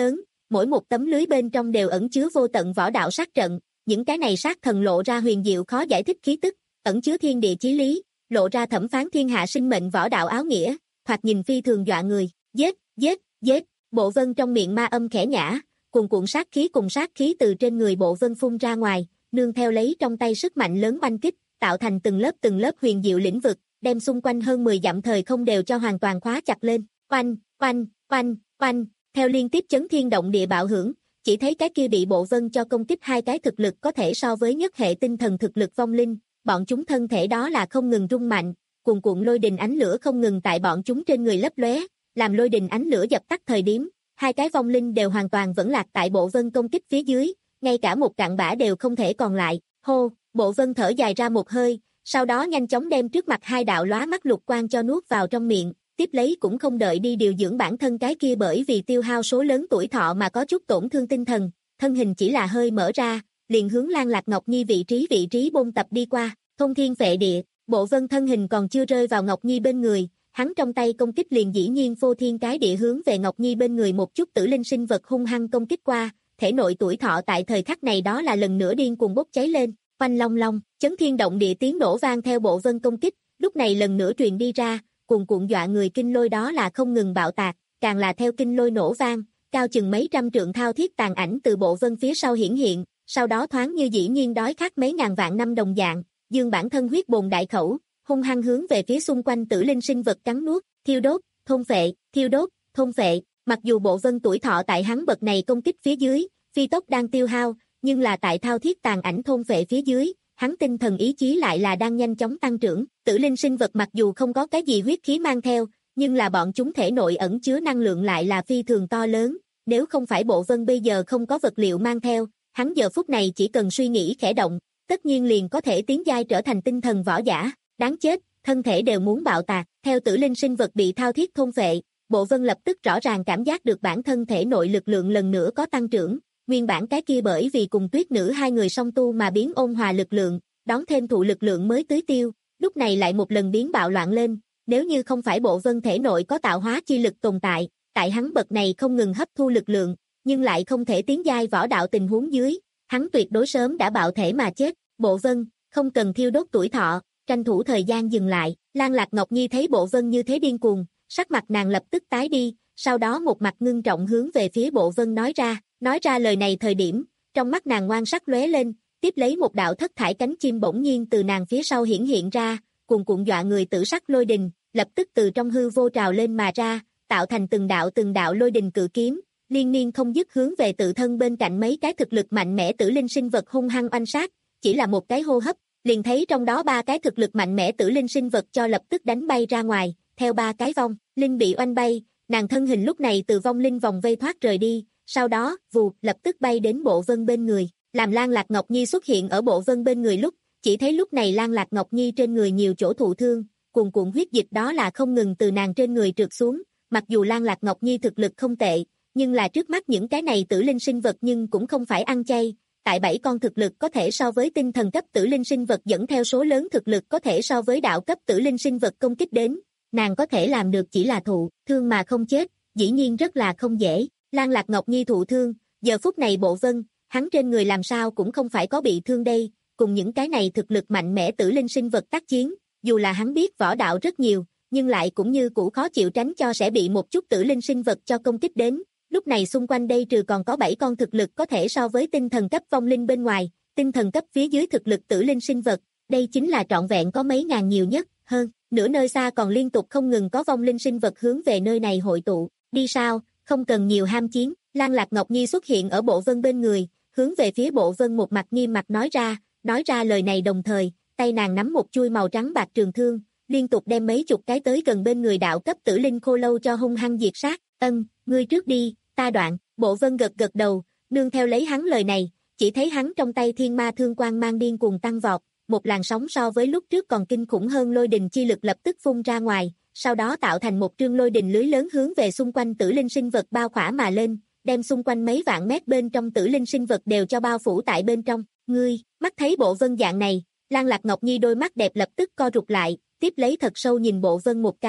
mỗi một tấm lưới bên trong đều ẩn chứa vô tận võ đạo sát trận, những cái này sát thần lộ ra huyền diệu khó giải thích khí tức, ẩn chứa thiên địa chí lý, lộ ra thẩm phán thiên hạ sinh mệnh võ đạo áo nghĩa, hoặc nhìn phi thường dọa người. Giết, giết, giết. Bộ Vân trong miệng ma âm khẽ nhả, cuồn cuộn sát khí cùng sát khí từ trên người Bộ Vân phun ra ngoài, nương theo lấy trong tay sức mạnh lớn oanh kích, tạo thành từng lớp từng lớp huyền diệu lĩnh vực, đem xung quanh hơn mười dặm thời không đều cho hoàn toàn khóa chặt lên. Oanh, oanh, oanh, oanh, theo liên tiếp chấn thiên động địa bạo hưởng, chỉ thấy cái kia bị Bộ Vân cho công kích hai cái thực lực có thể so với nhất hệ tinh thần thực lực vong linh, bọn chúng thân thể đó là không ngừng rung mạnh, cuồn cuộn lôi đình ánh lửa không ngừng tại bọn chúng trên người lấp lóe, làm lôi đình ánh lửa dập tắt thời điểm, hai cái vong linh đều hoàn toàn vẫn lạc tại Bộ Vân công kích phía dưới, ngay cả một cặn bã đều không thể còn lại. Hô, Bộ Vân thở dài ra một hơi, sau đó nhanh chóng đem trước mặt hai đạo lóa mắt lục quang cho nuốt vào trong miệng, tiếp lấy cũng không đợi đi điều dưỡng bản thân cái kia bởi vì tiêu hao số lớn tuổi thọ mà có chút tổn thương tinh thần, thân hình chỉ là hơi mở ra, liền hướng Lan Lạc Ngọc Nhi vị trí vị trí bôn tập đi qua, thông thiên phệ địa. Bộ Vân thân hình còn chưa rơi vào Ngọc Nhi bên người, hắn trong tay công kích liền dĩ nhiên phô thiên cái địa hướng về Ngọc Nhi bên người một chút tử linh sinh vật hung hăng công kích qua, thể nội tuổi thọ tại thời khắc này đó là lần nữa điên cuồng bốc cháy lên, oanh long long, chấn thiên động địa tiếng nổ vang theo Bộ Vân công kích, lúc này lần nữa truyền đi ra, cuồn cuộn dọa người kinh lôi đó là không ngừng bạo tạc, càng là theo kinh lôi nổ vang, cao chừng mấy trăm trượng thao thiết tàn ảnh từ Bộ Vân phía sau hiển hiện, sau đó thoáng như dĩ nhiên đói khát mấy ngàn vạn năm đồng dạng, dương bản thân huyết bồn đại khẩu, hung hăng hướng về phía xung quanh tử linh sinh vật cắn nuốt, thiêu đốt, thôn phệ, thiêu đốt, thôn phệ. Mặc dù Bộ Vân tuổi thọ tại hắn bậc này công kích phía dưới, phi tốc đang tiêu hao, nhưng là tại thao thiết tàn ảnh thôn phệ phía dưới, hắn tinh thần ý chí lại là đang nhanh chóng tăng trưởng. Tử linh sinh vật mặc dù không có cái gì huyết khí mang theo, nhưng là bọn chúng thể nội ẩn chứa năng lượng lại là phi thường to lớn, nếu không phải Bộ Vân bây giờ không có vật liệu mang theo, hắn giờ phút này chỉ cần suy nghĩ khẽ động, tất nhiên liền có thể tiến giai trở thành tinh thần võ giả, đáng chết, thân thể đều muốn bạo tạc. Theo tử linh sinh vật bị thao thiết thôn phệ, Bộ Vân lập tức rõ ràng cảm giác được bản thân thể nội lực lượng lần nữa có tăng trưởng, nguyên bản cái kia bởi vì cùng Tuyết Nữ hai người song tu mà biến ôn hòa lực lượng, đón thêm thụ lực lượng mới tưới tiêu, lúc này lại một lần biến bạo loạn lên, nếu như không phải Bộ Vân thể nội có tạo hóa chi lực tồn tại, tại hắn bậc này không ngừng hấp thu lực lượng, nhưng lại không thể tiến giai võ đạo tình huống dưới, hắn tuyệt đối sớm đã bạo thể mà chết. Bộ Vân, không cần thiêu đốt tuổi thọ, tranh thủ thời gian dừng lại. Lan Lạc Ngọc Nhi thấy Bộ Vân như thế điên cuồng, sắc mặt nàng lập tức tái đi, sau đó một mặt ngưng trọng hướng về phía Bộ Vân nói ra, nói ra lời này thời điểm, trong mắt nàng ngoan sắc lóe lên, tiếp lấy một đạo thất thải cánh chim bỗng nhiên từ nàng phía sau hiển hiện ra, cuồn cuộn dọa người tử sắc lôi đình, lập tức từ trong hư vô trào lên mà ra, tạo thành từng đạo từng đạo lôi đình cự kiếm, liên miên không dứt hướng về tự thân bên cạnh mấy cái thực lực mạnh mẽ tử linh sinh vật hung hăng oanh sát, chỉ là một cái hô hấp, liền thấy trong đó ba cái thực lực mạnh mẽ tử linh sinh vật cho lập tức đánh bay ra ngoài, theo ba cái vong linh bị oanh bay, nàng thân hình lúc này từ vong linh vòng vây thoát rời đi, sau đó, vù, lập tức bay đến Bộ Vân bên người, làm Lan Lạc Ngọc Nhi xuất hiện ở Bộ Vân bên người lúc, chỉ thấy lúc này Lan Lạc Ngọc Nhi trên người nhiều chỗ thụ thương, cuồn cuộn huyết dịch đó là không ngừng từ nàng trên người trượt xuống, mặc dù Lan Lạc Ngọc Nhi thực lực không tệ, nhưng là trước mắt những cái này tử linh sinh vật nhưng cũng không phải ăn chay, tại bảy con thực lực có thể so với tinh thần cấp tử linh sinh vật dẫn theo số lớn thực lực có thể so với đạo cấp tử linh sinh vật công kích đến, nàng có thể làm được chỉ là thụ thương mà không chết, dĩ nhiên rất là không dễ. Lan Lạc Ngọc Nhi thụ thương, giờ phút này Bộ Vân, hắn trên người làm sao cũng không phải có bị thương đây, cùng những cái này thực lực mạnh mẽ tử linh sinh vật tác chiến, dù là hắn biết võ đạo rất nhiều, nhưng lại cũng như cũ khó chịu tránh cho sẽ bị một chút tử linh sinh vật cho công kích đến. Lúc này xung quanh đây trừ còn có bảy con thực lực có thể so với tinh thần cấp vong linh bên ngoài, tinh thần cấp phía dưới thực lực tử linh sinh vật, đây chính là trọn vẹn có mấy ngàn nhiều nhất, hơn, nửa nơi xa còn liên tục không ngừng có vong linh sinh vật hướng về nơi này hội tụ, đi sao, không cần nhiều ham chiến. Lan Lạc Ngọc Nhi xuất hiện ở Bộ Vân bên người, hướng về phía Bộ Vân một mặt nghiêm mặt nói ra, nói ra lời này đồng thời, tay nàng nắm một chuôi màu trắng bạc trường thương, liên tục đem mấy chục cái tới gần bên người đạo cấp tử linh khô lâu cho hung hăng diệt sát. Ân, ngươi trước đi, ta đoạn. Bộ Vân gật gật đầu, nương theo lấy hắn lời này, chỉ thấy hắn trong tay thiên ma thương quang mang điên cuồng tăng vọt, một làn sóng so với lúc trước còn kinh khủng hơn lôi đình chi lực lập tức phun ra ngoài, sau đó tạo thành một trương lôi đình lưới lớn hướng về xung quanh tử linh sinh vật bao khỏa mà lên, đem xung quanh mấy vạn mét bên trong tử linh sinh vật đều cho bao phủ tại bên trong. Ngươi, mắt thấy Bộ Vân dạng này, Lan Lạc Ngọc Nhi đôi mắt đẹp lập tức co rụt lại, tiếp lấy thật sâu nhìn Bộ Vân một cái,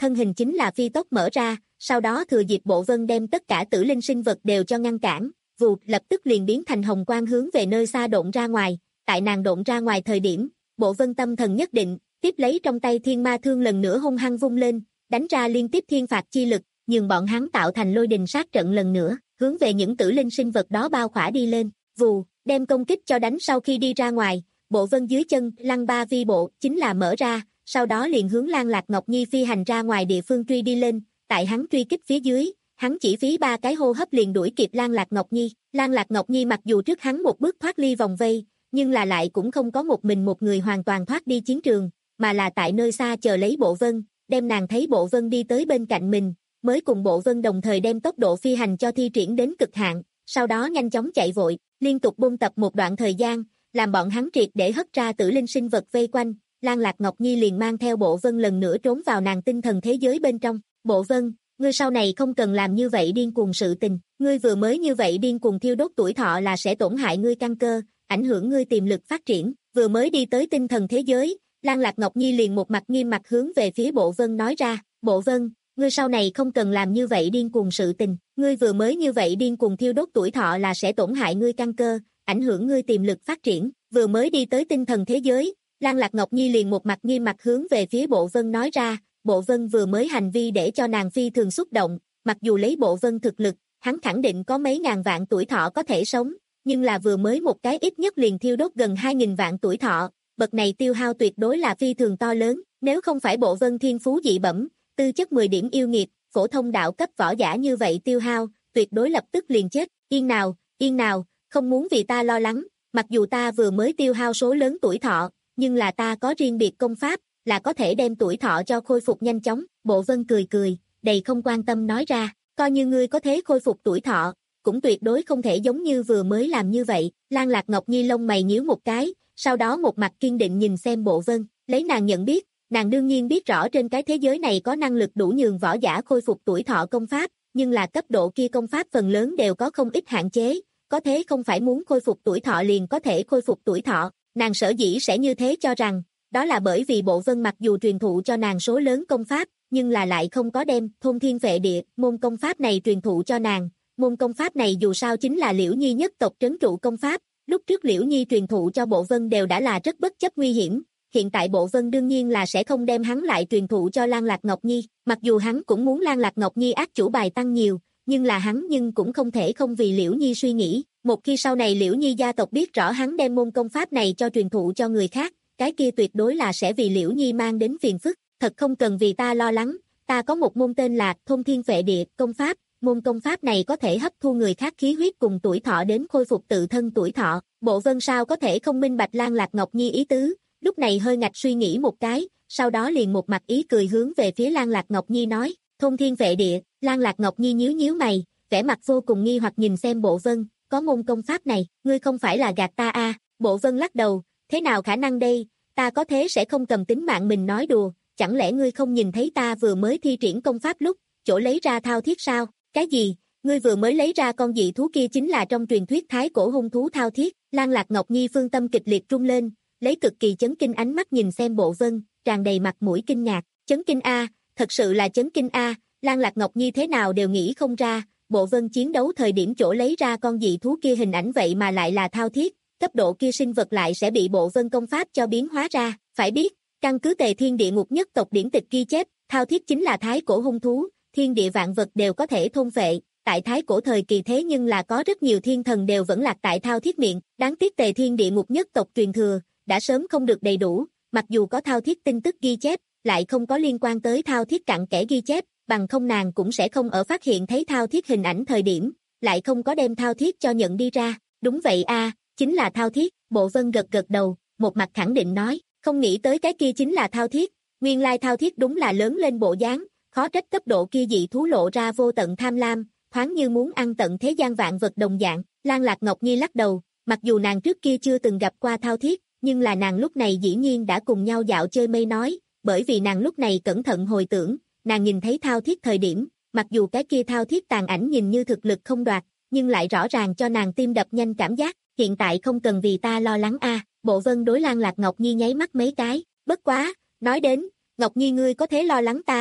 thân hình chính là phi tốc mở ra, sau đó thừa dịp Bộ Vân đem tất cả tử linh sinh vật đều cho ngăn cản, vụt lập tức liền biến thành hồng quang hướng về nơi xa độn ra ngoài, tại nàng độn ra ngoài thời điểm, Bộ Vân tâm thần nhất định, tiếp lấy trong tay thiên ma thương lần nữa hung hăng vung lên, đánh ra liên tiếp thiên phạt chi lực, nhường bọn hắn tạo thành lôi đình sát trận lần nữa, hướng về những tử linh sinh vật đó bao khỏa đi lên, vù, đem công kích cho đánh sau khi đi ra ngoài, Bộ Vân dưới chân, lăng ba vi bộ, chính là mở ra, sau đó liền hướng Lan Lạc Ngọc Nhi phi hành ra ngoài địa phương truy đi lên, tại hắn truy kích phía dưới, hắn chỉ phí ba cái hô hấp liền đuổi kịp Lan Lạc Ngọc Nhi, Lan Lạc Ngọc Nhi mặc dù trước hắn một bước thoát ly vòng vây, nhưng là lại cũng không có một mình một người hoàn toàn thoát đi chiến trường, mà là tại nơi xa chờ lấy Bộ Vân, đem nàng thấy Bộ Vân đi tới bên cạnh mình, mới cùng Bộ Vân đồng thời đem tốc độ phi hành cho thi triển đến cực hạn, sau đó nhanh chóng chạy vội, liên tục buôn tập một đoạn thời gian, làm bọn hắn triệt để hất ra tử linh sinh vật vây quanh, Lan Lạc Ngọc Nhi liền mang theo Bộ Vân lần nữa trốn vào nàng tinh thần thế giới bên trong, Bộ Vân, ngươi sau này không cần làm như vậy điên cuồng sự tình, ngươi vừa mới như vậy điên cuồng thiêu đốt tuổi thọ là sẽ tổn hại ngươi căn cơ, ảnh hưởng ngươi tiềm lực phát triển, vừa mới đi tới tinh thần thế giới, Lan Lạc Ngọc Nhi liền một mặt nghiêm mặt hướng về phía Bộ Vân nói ra, Bộ Vân, ngươi sau này không cần làm như vậy điên cuồng sự tình, ngươi vừa mới như vậy điên cuồng thiêu đốt tuổi thọ là sẽ tổn hại ngươi căn cơ, ảnh hưởng ngươi tiềm lực phát triển, vừa mới đi tới tinh thần thế giới, Lan Lạc Ngọc Nhi liền một mặt nghiêm mặt hướng về phía Bộ Vân nói ra, Bộ Vân vừa mới hành vi để cho nàng phi thường xúc động, mặc dù lấy Bộ Vân thực lực, hắn khẳng định có mấy ngàn vạn tuổi thọ có thể sống, nhưng là vừa mới một cái ít nhất liền thiêu đốt gần hai nghìn vạn tuổi thọ, bậc này tiêu hao tuyệt đối là phi thường to lớn, nếu không phải Bộ Vân thiên phú dị bẩm, tư chất mười điểm yêu nghiệt, phổ thông đạo cấp võ giả như vậy tiêu hao, tuyệt đối lập tức liền chết, yên nào, yên nào, không muốn vì ta lo lắng, mặc dù ta vừa mới tiêu hao số lớn tuổi thọ, nhưng là ta có riêng biệt công pháp, là có thể đem tuổi thọ cho khôi phục nhanh chóng, Bộ Vân cười cười, đầy không quan tâm nói ra, coi như ngươi có thế khôi phục tuổi thọ, cũng tuyệt đối không thể giống như vừa mới làm như vậy, Lan Lạc Ngọc Nhi lông mày nhíu một cái, sau đó một mặt kiên định nhìn xem Bộ Vân, lấy nàng nhận biết, nàng đương nhiên biết rõ trên cái thế giới này có năng lực đủ nhường võ giả khôi phục tuổi thọ công pháp, nhưng là cấp độ kia công pháp phần lớn đều có không ít hạn chế, có thế không phải muốn khôi phục tuổi thọ liền có thể khôi phục tuổi thọ, nàng sở dĩ sẽ như thế cho rằng, đó là bởi vì Bộ Vân mặc dù truyền thụ cho nàng số lớn công pháp, nhưng là lại không có đem thôn thiên vệ địa môn công pháp này truyền thụ cho nàng, môn công pháp này dù sao chính là Liễu Nhi nhất tộc trấn trụ công pháp, lúc trước Liễu Nhi truyền thụ cho Bộ Vân đều đã là rất bất chấp nguy hiểm, hiện tại Bộ Vân đương nhiên là sẽ không đem hắn lại truyền thụ cho Lan Lạc Ngọc Nhi, mặc dù hắn cũng muốn Lan Lạc Ngọc Nhi ác chủ bài tăng nhiều, nhưng là hắn nhưng cũng không thể không vì Liễu Nhi suy nghĩ, một khi sau này Liễu Nhi gia tộc biết rõ hắn đem môn công pháp này cho truyền thụ cho người khác, cái kia tuyệt đối là sẽ vì Liễu Nhi mang đến phiền phức, thật không cần vì ta lo lắng, ta có một môn tên là Thôn Thiên Vệ Địa công pháp, môn công pháp này có thể hấp thu người khác khí huyết cùng tuổi thọ đến khôi phục tự thân tuổi thọ, Bộ Vân sao có thể không minh bạch Lan Lạc Ngọc Nhi ý tứ, lúc này hơi ngạch suy nghĩ một cái, sau đó liền một mặt ý cười hướng về phía Lan Lạc Ngọc Nhi nói, Thôn Thiên Vệ Địa, Lan Lạc Ngọc Nhi nhíu nhíu mày, vẻ mặt vô cùng nghi hoặc nhìn xem Bộ Vân, có môn công pháp này, ngươi không phải là gạt ta à, Bộ Vân lắc đầu, thế nào khả năng đây, ta có thế sẽ không cầm tính mạng mình nói đùa, chẳng lẽ ngươi không nhìn thấy ta vừa mới thi triển công pháp lúc, chỗ lấy ra thao thiết sao, cái gì, ngươi vừa mới lấy ra con dị thú kia chính là trong truyền thuyết thái cổ hung thú thao thiết, Lan Lạc Ngọc Nhi phương tâm kịch liệt rung lên, lấy cực kỳ chấn kinh ánh mắt nhìn xem Bộ Vân, tràn đầy mặt mũi kinh ngạc, chấn kinh a, thật sự là chấn kinh a, Lan Lạc Ngọc Nhi thế nào đều nghĩ không ra, Bộ Vân chiến đấu thời điểm chỗ lấy ra con dị thú kia hình ảnh vậy mà lại là thao thiết, cấp độ kia sinh vật lại sẽ bị Bộ Vân công pháp cho biến hóa ra, phải biết, căn cứ Tề Thiên Địa Ngục nhất tộc điển tịch ghi chép, thao thiết chính là thái cổ hung thú, thiên địa vạn vật đều có thể thôn phệ, tại thái cổ thời kỳ thế nhưng là có rất nhiều thiên thần đều vẫn lạc tại thao thiết miệng, đáng tiếc Tề Thiên Địa Ngục nhất tộc truyền thừa, đã sớm không được đầy đủ, mặc dù có thao thiết tin tức ghi chép, lại không có liên quan tới thao thiết cặn kẽ ghi chép, bằng không nàng cũng sẽ không ở phát hiện thấy thao thiết hình ảnh thời điểm, lại không có đem thao thiết cho nhận đi ra, đúng vậy a, chính là thao thiết, Bộ Vân gật gật đầu, một mặt khẳng định nói, không nghĩ tới cái kia chính là thao thiết, nguyên lai thao thiết đúng là lớn lên bộ dáng, khó trách cấp độ kia dị thú lộ ra vô tận tham lam, thoáng như muốn ăn tận thế gian vạn vật đồng dạng, Lan Lạc Ngọc Nhi lắc đầu, mặc dù nàng trước kia chưa từng gặp qua thao thiết, nhưng là nàng lúc này dĩ nhiên đã cùng nhau dạo chơi mây nói, bởi vì nàng lúc này cẩn thận hồi tưởng, nàng nhìn thấy thao thiết thời điểm, mặc dù cái kia thao thiết tàn ảnh nhìn như thực lực không đoạt, nhưng lại rõ ràng cho nàng tim đập nhanh cảm giác, hiện tại không cần vì ta lo lắng a. Bộ Vân đối Lan Lạc Ngọc Nhi nháy mắt mấy cái, bất quá, nói đến, Ngọc Nhi ngươi có thế lo lắng ta,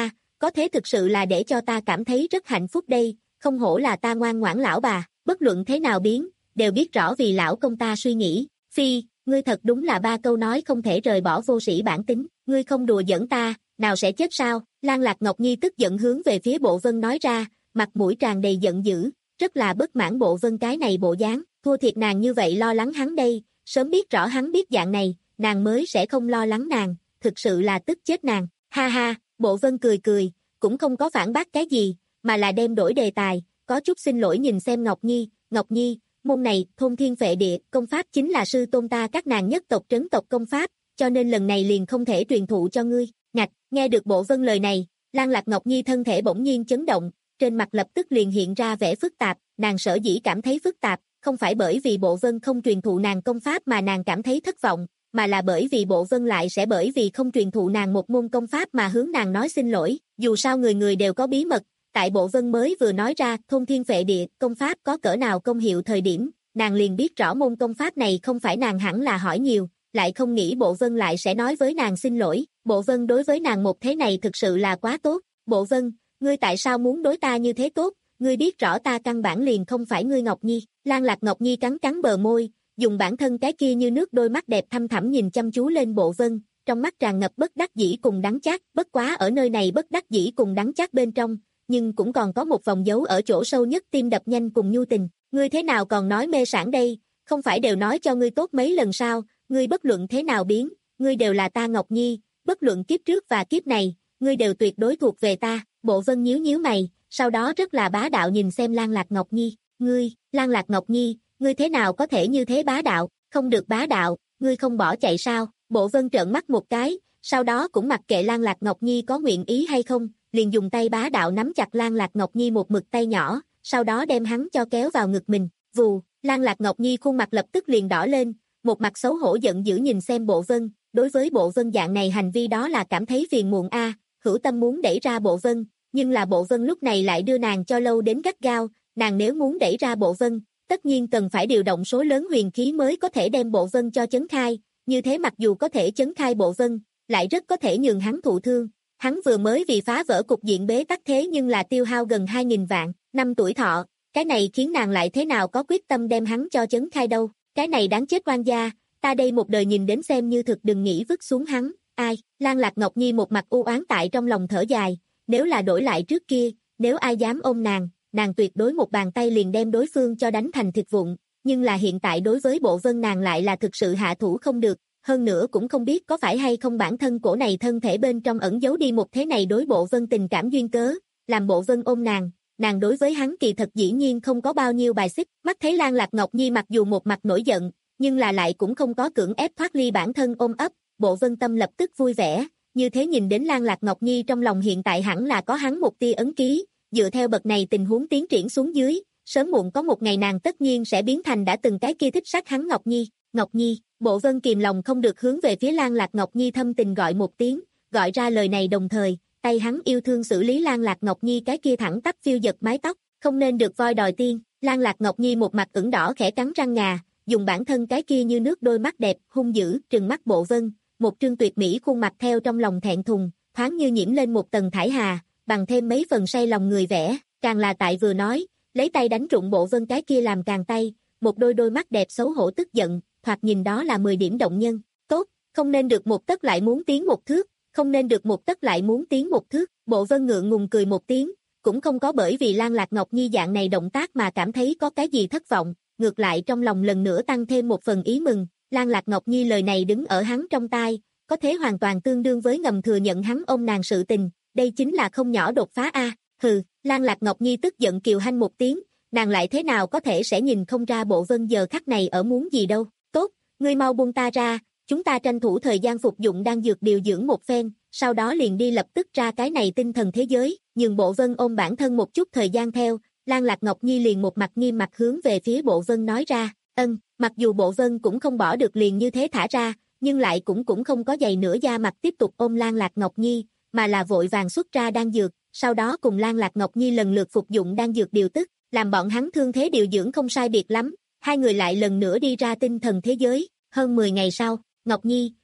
có thế thực sự là để cho ta cảm thấy rất hạnh phúc đây, không hổ là ta ngoan ngoãn lão bà, bất luận thế nào biến, đều biết rõ vì lão công ta suy nghĩ. Phi, ngươi thật đúng là ba câu nói không thể rời bỏ vô sĩ bản tính, ngươi không đùa giỡn ta, nào sẽ chết sao? Lan Lạc Ngọc Nhi tức giận hướng về phía Bộ Vân nói ra, mặt mũi tràn đầy giận dữ, rất là bất mãn Bộ Vân cái này bộ dáng, thua thiệt nàng như vậy lo lắng hắn đây, sớm biết rõ hắn biết dạng này, nàng mới sẽ không lo lắng nàng, thực sự là tức chết nàng. Ha ha, Bộ Vân cười cười, cũng không có phản bác cái gì, mà là đem đổi đề tài, có chút xin lỗi nhìn xem Ngọc Nhi, Ngọc Nhi, môn này, thôn thiên phệ địa, công pháp chính là sư tôn ta các nàng nhất tộc trấn tộc công pháp, cho nên lần này liền không thể truyền thụ cho ngươi. Ngạch, nghe được Bộ Vân lời này, Lan Lạc Ngọc Nhi thân thể bỗng nhiên chấn động, trên mặt lập tức liền hiện ra vẻ phức tạp, nàng sở dĩ cảm thấy phức tạp, không phải bởi vì Bộ Vân không truyền thụ nàng công pháp mà nàng cảm thấy thất vọng, mà là bởi vì Bộ Vân lại sẽ bởi vì không truyền thụ nàng một môn công pháp mà hướng nàng nói xin lỗi, dù sao người người đều có bí mật, tại Bộ Vân mới vừa nói ra thôn thiên phệ địa công pháp có cỡ nào công hiệu thời điểm, nàng liền biết rõ môn công pháp này không phải nàng hẳn là hỏi nhiều, lại không nghĩ Bộ Vân lại sẽ nói với nàng xin lỗi, Bộ Vân đối với nàng một thế này thực sự là quá tốt, Bộ Vân, ngươi tại sao muốn đối ta như thế tốt, ngươi biết rõ ta căn bản liền không phải ngươi Ngọc Nhi. Lan Lạc Ngọc Nhi cắn cắn bờ môi, dùng bản thân cái kia như nước đôi mắt đẹp thăm thẳm nhìn chăm chú lên Bộ Vân, trong mắt tràn ngập bất đắc dĩ cùng đắng chát, bất quá ở nơi này bất đắc dĩ cùng đắng chát bên trong, nhưng cũng còn có một vòng dấu ở chỗ sâu nhất tim đập nhanh cùng nhu tình, ngươi thế nào còn nói mê sản đây, không phải đều nói cho ngươi tốt mấy lần sao, ngươi bất luận thế nào biến, ngươi đều là ta Ngọc Nhi, bất luận kiếp trước và kiếp này, ngươi đều tuyệt đối thuộc về ta. Bộ Vân nhíu nhíu mày, sau đó rất là bá đạo nhìn xem Lan Lạc Ngọc Nhi, ngươi, Lan Lạc Ngọc Nhi, ngươi thế nào có thể như thế bá đạo, không được bá đạo, ngươi không bỏ chạy sao? Bộ Vân trợn mắt một cái, sau đó cũng mặc kệ Lan Lạc Ngọc Nhi có nguyện ý hay không, liền dùng tay bá đạo nắm chặt Lan Lạc Ngọc Nhi một mực tay nhỏ, sau đó đem hắn cho kéo vào ngực mình, vù, Lan Lạc Ngọc Nhi khuôn mặt lập tức liền đỏ lên, một mặt xấu hổ giận dữ nhìn xem Bộ Vân, đối với Bộ Vân dạng này hành vi đó là cảm thấy phiền muộn a, hữu tâm muốn đẩy ra Bộ Vân, nhưng là Bộ Vân lúc này lại đưa nàng cho lâu đến gắt gao, nàng nếu muốn đẩy ra Bộ Vân, tất nhiên cần phải điều động số lớn huyền khí mới có thể đem Bộ Vân cho chấn khai, như thế mặc dù có thể chấn khai Bộ Vân, lại rất có thể nhường hắn thụ thương. Hắn vừa mới vì phá vỡ cục diện bế tắc thế nhưng là tiêu hao gần hai nghìn vạn, năm tuổi thọ, cái này khiến nàng lại thế nào có quyết tâm đem hắn cho chấn khai đâu, cái này đáng chết oan gia, ta đây một đời nhìn đến xem như thực đừng nghĩ vứt xuống hắn, ai, Lan Lạc Ngọc Nhi một mặt u oán tại trong lòng thở dài, nếu là đổi lại trước kia, nếu ai dám ôm nàng, nàng tuyệt đối một bàn tay liền đem đối phương cho đánh thành thịt vụn, nhưng là hiện tại đối với Bộ Vân nàng lại là thực sự hạ thủ không được, hơn nữa cũng không biết có phải hay không bản thân cổ này thân thể bên trong ẩn giấu đi một thế này đối Bộ Vân tình cảm duyên cớ, làm Bộ Vân ôm nàng, nàng đối với hắn kỳ thật dĩ nhiên không có bao nhiêu bài xích, mắt thấy Lan Lạc Ngọc Nhi mặc dù một mặt nổi giận, nhưng là lại cũng không có cưỡng ép thoát ly bản thân ôm ấp, Bộ Vân tâm lập tức vui vẻ, như thế nhìn đến Lan Lạc Ngọc Nhi trong lòng hiện tại hẳn là có hắn một tia ấn ký, dựa theo bậc này tình huống tiến triển xuống dưới, sớm muộn có một ngày nàng tất nhiên sẽ biến thành đã từng cái kia thích sát hắn Ngọc Nhi, Ngọc Nhi, Bộ Vân kìm lòng không được hướng về phía Lan Lạc Ngọc Nhi thâm tình gọi một tiếng, gọi ra lời này đồng thời, tay hắn yêu thương xử lý Lan Lạc Ngọc Nhi cái kia thẳng tắp phiêu giật mái tóc, không nên được voi đòi tiên, Lan Lạc Ngọc Nhi một mặt ửng đỏ khẽ cắn răng ngà, dùng bản thân cái kia như nước đôi mắt đẹp, hung dữ, trừng mắt Bộ Vân, một trương tuyệt mỹ khuôn mặt theo trong lòng thẹn thùng, thoáng như nhiễm lên một tầng thải hà, bằng thêm mấy phần say lòng người vẻ, càng là tại vừa nói, lấy tay đánh trụng Bộ Vân cái kia làm càng tay, một đôi đôi mắt đẹp xấu hổ tức giận, thoạt nhìn đó là mười điểm động nhân, tốt, không nên được một tấc lại muốn tiến một thước, không nên được một tấc lại muốn tiến một thước, Bộ Vân ngượng ngùng cười một tiếng, cũng không có bởi vì Lan Lạc Ngọc Nhi dạng này động tác mà cảm thấy có cái gì thất vọng, ngược lại trong lòng lần nữa tăng thêm một phần ý mừng, Lan Lạc Ngọc Nhi lời này đứng ở hắn trong tai, có thế hoàn toàn tương đương với ngầm thừa nhận hắn ôm nàng sự tình, đây chính là không nhỏ đột phá a. Hừ, Lan Lạc Ngọc Nhi tức giận kiều hanh một tiếng, nàng lại thế nào có thể sẽ nhìn không ra Bộ Vân giờ khắc này ở muốn gì đâu, tốt, ngươi mau buông ta ra, chúng ta tranh thủ thời gian phục dụng đan dược điều dưỡng một phen, sau đó liền đi lập tức ra cái này tinh thần thế giới, nhường Bộ Vân ôm bản thân một chút thời gian theo, Lan Lạc Ngọc Nhi liền một mặt nghiêm mặt hướng về phía Bộ Vân nói ra, ân, mặc dù Bộ Vân cũng không bỏ được liền như thế thả ra, nhưng lại cũng cũng không có dày nửa da mặt tiếp tục ôm Lan Lạc Ngọc Nhi, mà là vội vàng xuất ra đan dược, sau đó cùng Lan Lạc Ngọc Nhi lần lượt phục dụng đan dược điều tức, làm bọn hắn thương thế điều dưỡng không sai biệt lắm, hai người lại lần nữa đi ra tinh thần thế giới, hơn mười ngày sau, Ngọc Nhi,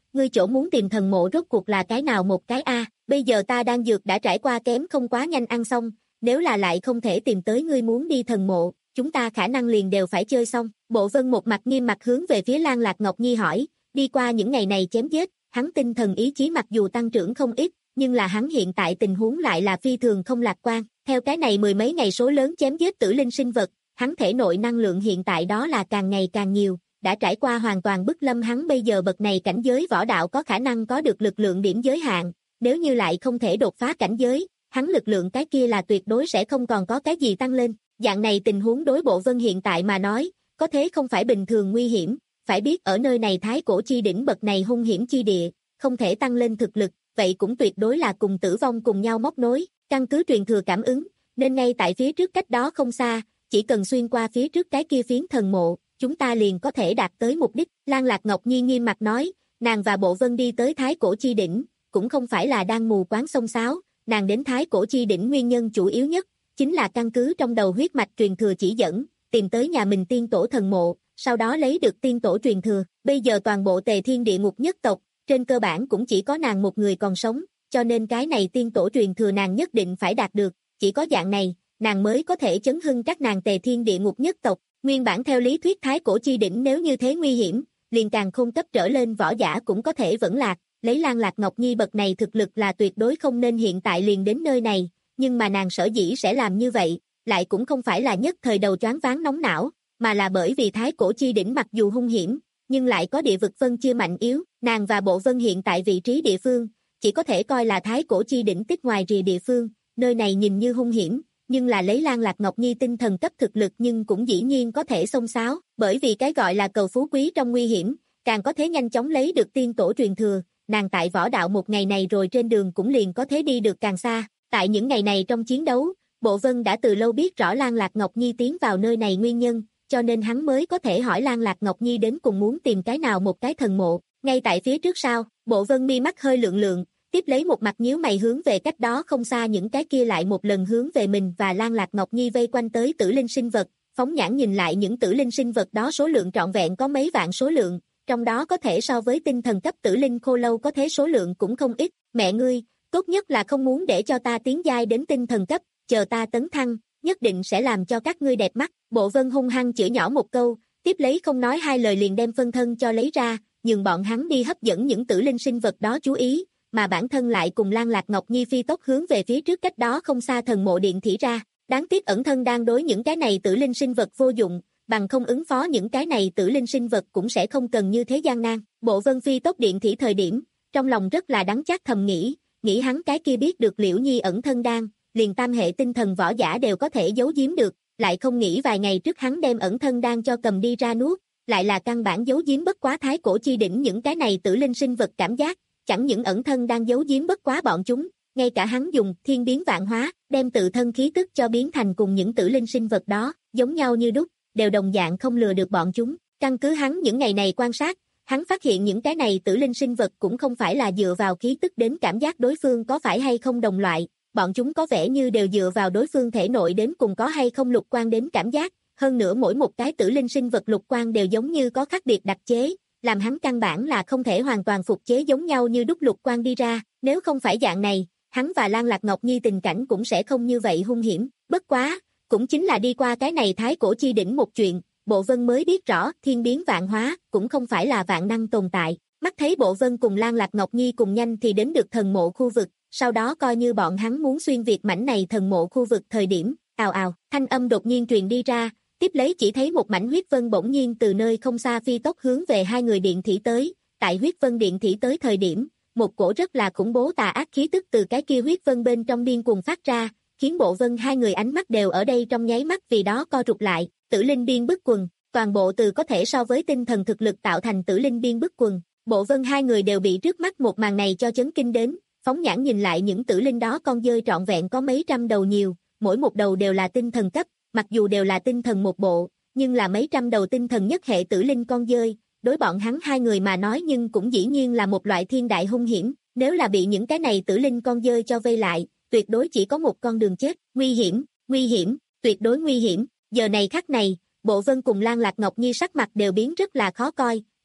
ngươi chỗ muốn tìm thần mộ rốt cuộc là cái nào một cái a? Bây giờ ta đang dược đã trải qua kém không quá nhanh ăn xong, nếu là lại không thể tìm tới ngươi muốn đi thần mộ, chúng ta khả năng liền đều phải chơi xong. Bộ Vân một mặt nghiêm mặt hướng về phía Lan Lạc Ngọc Nhi hỏi, đi qua những ngày này chém giết, hắn tinh thần ý chí mặc dù tăng trưởng không ít, nhưng là hắn hiện tại tình huống lại là phi thường không lạc quan. Theo cái này mười mấy ngày số lớn chém giết tử linh sinh vật, hắn thể nội năng lượng hiện tại đó là càng ngày càng nhiều, đã trải qua hoàn toàn bức lâm hắn bây giờ bậc này cảnh giới võ đạo có khả năng có được lực lượng điểm giới hạn, nếu như lại không thể đột phá cảnh giới, hắn lực lượng cái kia là tuyệt đối sẽ không còn có cái gì tăng lên. Dạng này tình huống đối Bộ Vân hiện tại mà nói, có thế không phải bình thường nguy hiểm, phải biết ở nơi này thái cổ chi đỉnh bậc này hung hiểm chi địa, không thể tăng lên thực lực, vậy cũng tuyệt đối là cùng tử vong cùng nhau móc nối, căn cứ truyền thừa cảm ứng, nên ngay tại phía trước cách đó không xa, chỉ cần xuyên qua phía trước cái kia phiến thần mộ, chúng ta liền có thể đạt tới mục đích. Lan Lạc Ngọc Nhi nghiêm mặt nói, nàng và Bộ Vân đi tới thái cổ chi đỉnh, cũng không phải là đang mù quáng xông xáo, nàng đến thái cổ chi đỉnh nguyên nhân chủ yếu nhất, chính là căn cứ trong đầu huyết mạch truyền thừa chỉ dẫn, tìm tới nhà mình tiên tổ thần mộ, sau đó lấy được tiên tổ truyền thừa. Bây giờ toàn bộ Tề Thiên Địa Ngục nhất tộc, trên cơ bản cũng chỉ có nàng một người còn sống, cho nên cái này tiên tổ truyền thừa nàng nhất định phải đạt được, chỉ có dạng này, nàng mới có thể chấn hưng các nàng Tề Thiên Địa Ngục nhất tộc. Nguyên bản theo lý thuyết thái cổ chi đỉnh nếu như thế nguy hiểm, liền càng khôn cấp trở lên võ giả cũng có thể vẫn lạc, lấy Lan Lạc Ngọc Nhi bậc này thực lực là tuyệt đối không nên hiện tại liền đến nơi này, nhưng mà nàng sở dĩ sẽ làm như vậy, lại cũng không phải là nhất thời đầu choáng váng nóng não, mà là bởi vì thái cổ chi đỉnh mặc dù hung hiểm, nhưng lại có địa vực phân chia mạnh yếu, nàng và Bộ Vân hiện tại vị trí địa phương, chỉ có thể coi là thái cổ chi đỉnh tích ngoài rìa địa phương, nơi này nhìn như hung hiểm, nhưng là lấy Lan Lạc Ngọc Nhi tinh thần cấp thực lực nhưng cũng dĩ nhiên có thể xông xáo, bởi vì cái gọi là cầu phú quý trong nguy hiểm, càng có thể nhanh chóng lấy được tiên tổ truyền thừa, nàng tại võ đạo một ngày này rồi trên đường cũng liền có thể đi được càng xa. Tại những ngày này trong chiến đấu, Bộ Vân đã từ lâu biết rõ Lan Lạc Ngọc Nhi tiến vào nơi này nguyên nhân, cho nên hắn mới có thể hỏi Lan Lạc Ngọc Nhi đến cùng muốn tìm cái nào một cái thần mộ. Ngay tại phía trước sau, Bộ Vân mi mắt hơi lượng lượng, tiếp lấy một mặt nhíu mày hướng về cách đó không xa những cái kia lại một lần hướng về mình và Lan Lạc Ngọc Nhi vây quanh tới tử linh sinh vật, phóng nhãn nhìn lại những tử linh sinh vật đó số lượng trọn vẹn có mấy vạn số lượng, trong đó có thể so với tinh thần cấp tử linh khô lâu có thế số lượng cũng không ít. Mẹ ngươi, tốt nhất là không muốn để cho ta tiến giai đến tinh thần cấp, chờ ta tấn thăng, nhất định sẽ làm cho các ngươi đẹp mắt. Bộ Vân hung hăng chửi nhỏ một câu, tiếp lấy không nói hai lời liền đem phân thân cho lấy ra, nhường bọn hắn đi hấp dẫn những tử linh sinh vật đó chú ý, mà bản thân lại cùng Lan Lạc Ngọc Nhi phi tốc hướng về phía trước cách đó không xa thần mộ điện thỉ ra. Đáng tiếc ẩn thân đang đối những cái này tử linh sinh vật vô dụng, bằng không ứng phó những cái này tử linh sinh vật cũng sẽ không cần như thế gian nan. Bộ Vân phi tốc điện thỉ thời điểm, trong lòng rất là đắng chát thầm nghĩ, nghĩ hắn cái kia biết được Liễu Nhi ẩn thân đan, liền tam hệ tinh thần võ giả đều có thể giấu giếm được, lại không nghĩ vài ngày trước hắn đem ẩn thân đan cho cầm đi ra nuốt, lại là căn bản giấu giếm bất quá thái cổ chi đỉnh những cái này tử linh sinh vật cảm giác, chẳng những ẩn thân đang giấu giếm bất quá bọn chúng, ngay cả hắn dùng thiên biến vạn hóa, đem tự thân khí tức cho biến thành cùng những tử linh sinh vật đó, giống nhau như đúc, đều đồng dạng không lừa được bọn chúng. Căn cứ hắn những ngày này quan sát, hắn phát hiện những cái này tử linh sinh vật cũng không phải là dựa vào khí tức đến cảm giác đối phương có phải hay không đồng loại, bọn chúng có vẻ như đều dựa vào đối phương thể nội đến cùng có hay không lục quan đến cảm giác, hơn nữa mỗi một cái tử linh sinh vật lục quan đều giống như có khác biệt đặc chế, làm hắn căn bản là không thể hoàn toàn phục chế giống nhau như đúc lục quan đi ra, nếu không phải dạng này, hắn và Lan Lạc Ngọc Nhi tình cảnh cũng sẽ không như vậy hung hiểm, bất quá, cũng chính là đi qua cái này thái cổ chi đỉnh một chuyện, Bộ Vân mới biết rõ thiên biến vạn hóa cũng không phải là vạn năng tồn tại. Mắt thấy Bộ Vân cùng Lan Lạc Ngọc Nhi cùng nhanh thì đến được thần mộ khu vực, sau đó coi như bọn hắn muốn xuyên việt mảnh này thần mộ khu vực thời điểm, ào ào, thanh âm đột nhiên truyền đi ra, tiếp lấy chỉ thấy một mảnh huyết vân bỗng nhiên từ nơi không xa phi tốc hướng về hai người điện thỉ tới, tại huyết vân điện thỉ tới thời điểm, một cổ rất là khủng bố tà ác khí tức từ cái kia huyết vân bên trong điên cuồng phát ra, khiến Bộ Vân hai người ánh mắt đều ở đây trong nháy mắt vì đó co rụt lại, tử linh biên bức quần, toàn bộ từ có thể so với tinh thần thực lực tạo thành tử linh biên bức quần. Bộ Vân hai người đều bị trước mắt một màn này cho chấn kinh đến, phóng nhãn nhìn lại những tử linh đó con dơi trọn vẹn có mấy trăm đầu nhiều, mỗi một đầu đều là tinh thần cấp, mặc dù đều là tinh thần một bộ, nhưng là mấy trăm đầu tinh thần nhất hệ tử linh con dơi, đối bọn hắn hai người mà nói nhưng cũng dĩ nhiên là một loại thiên đại hung hiểm, nếu là bị những cái này tử linh con dơi cho vây lại, tuyệt đối chỉ có một con đường chết, nguy hiểm, nguy hiểm, tuyệt đối nguy hiểm. Giờ này khắc này, Bộ Vân cùng Lan Lạc Ngọc Nhi sắc mặt đều biến rất là khó coi,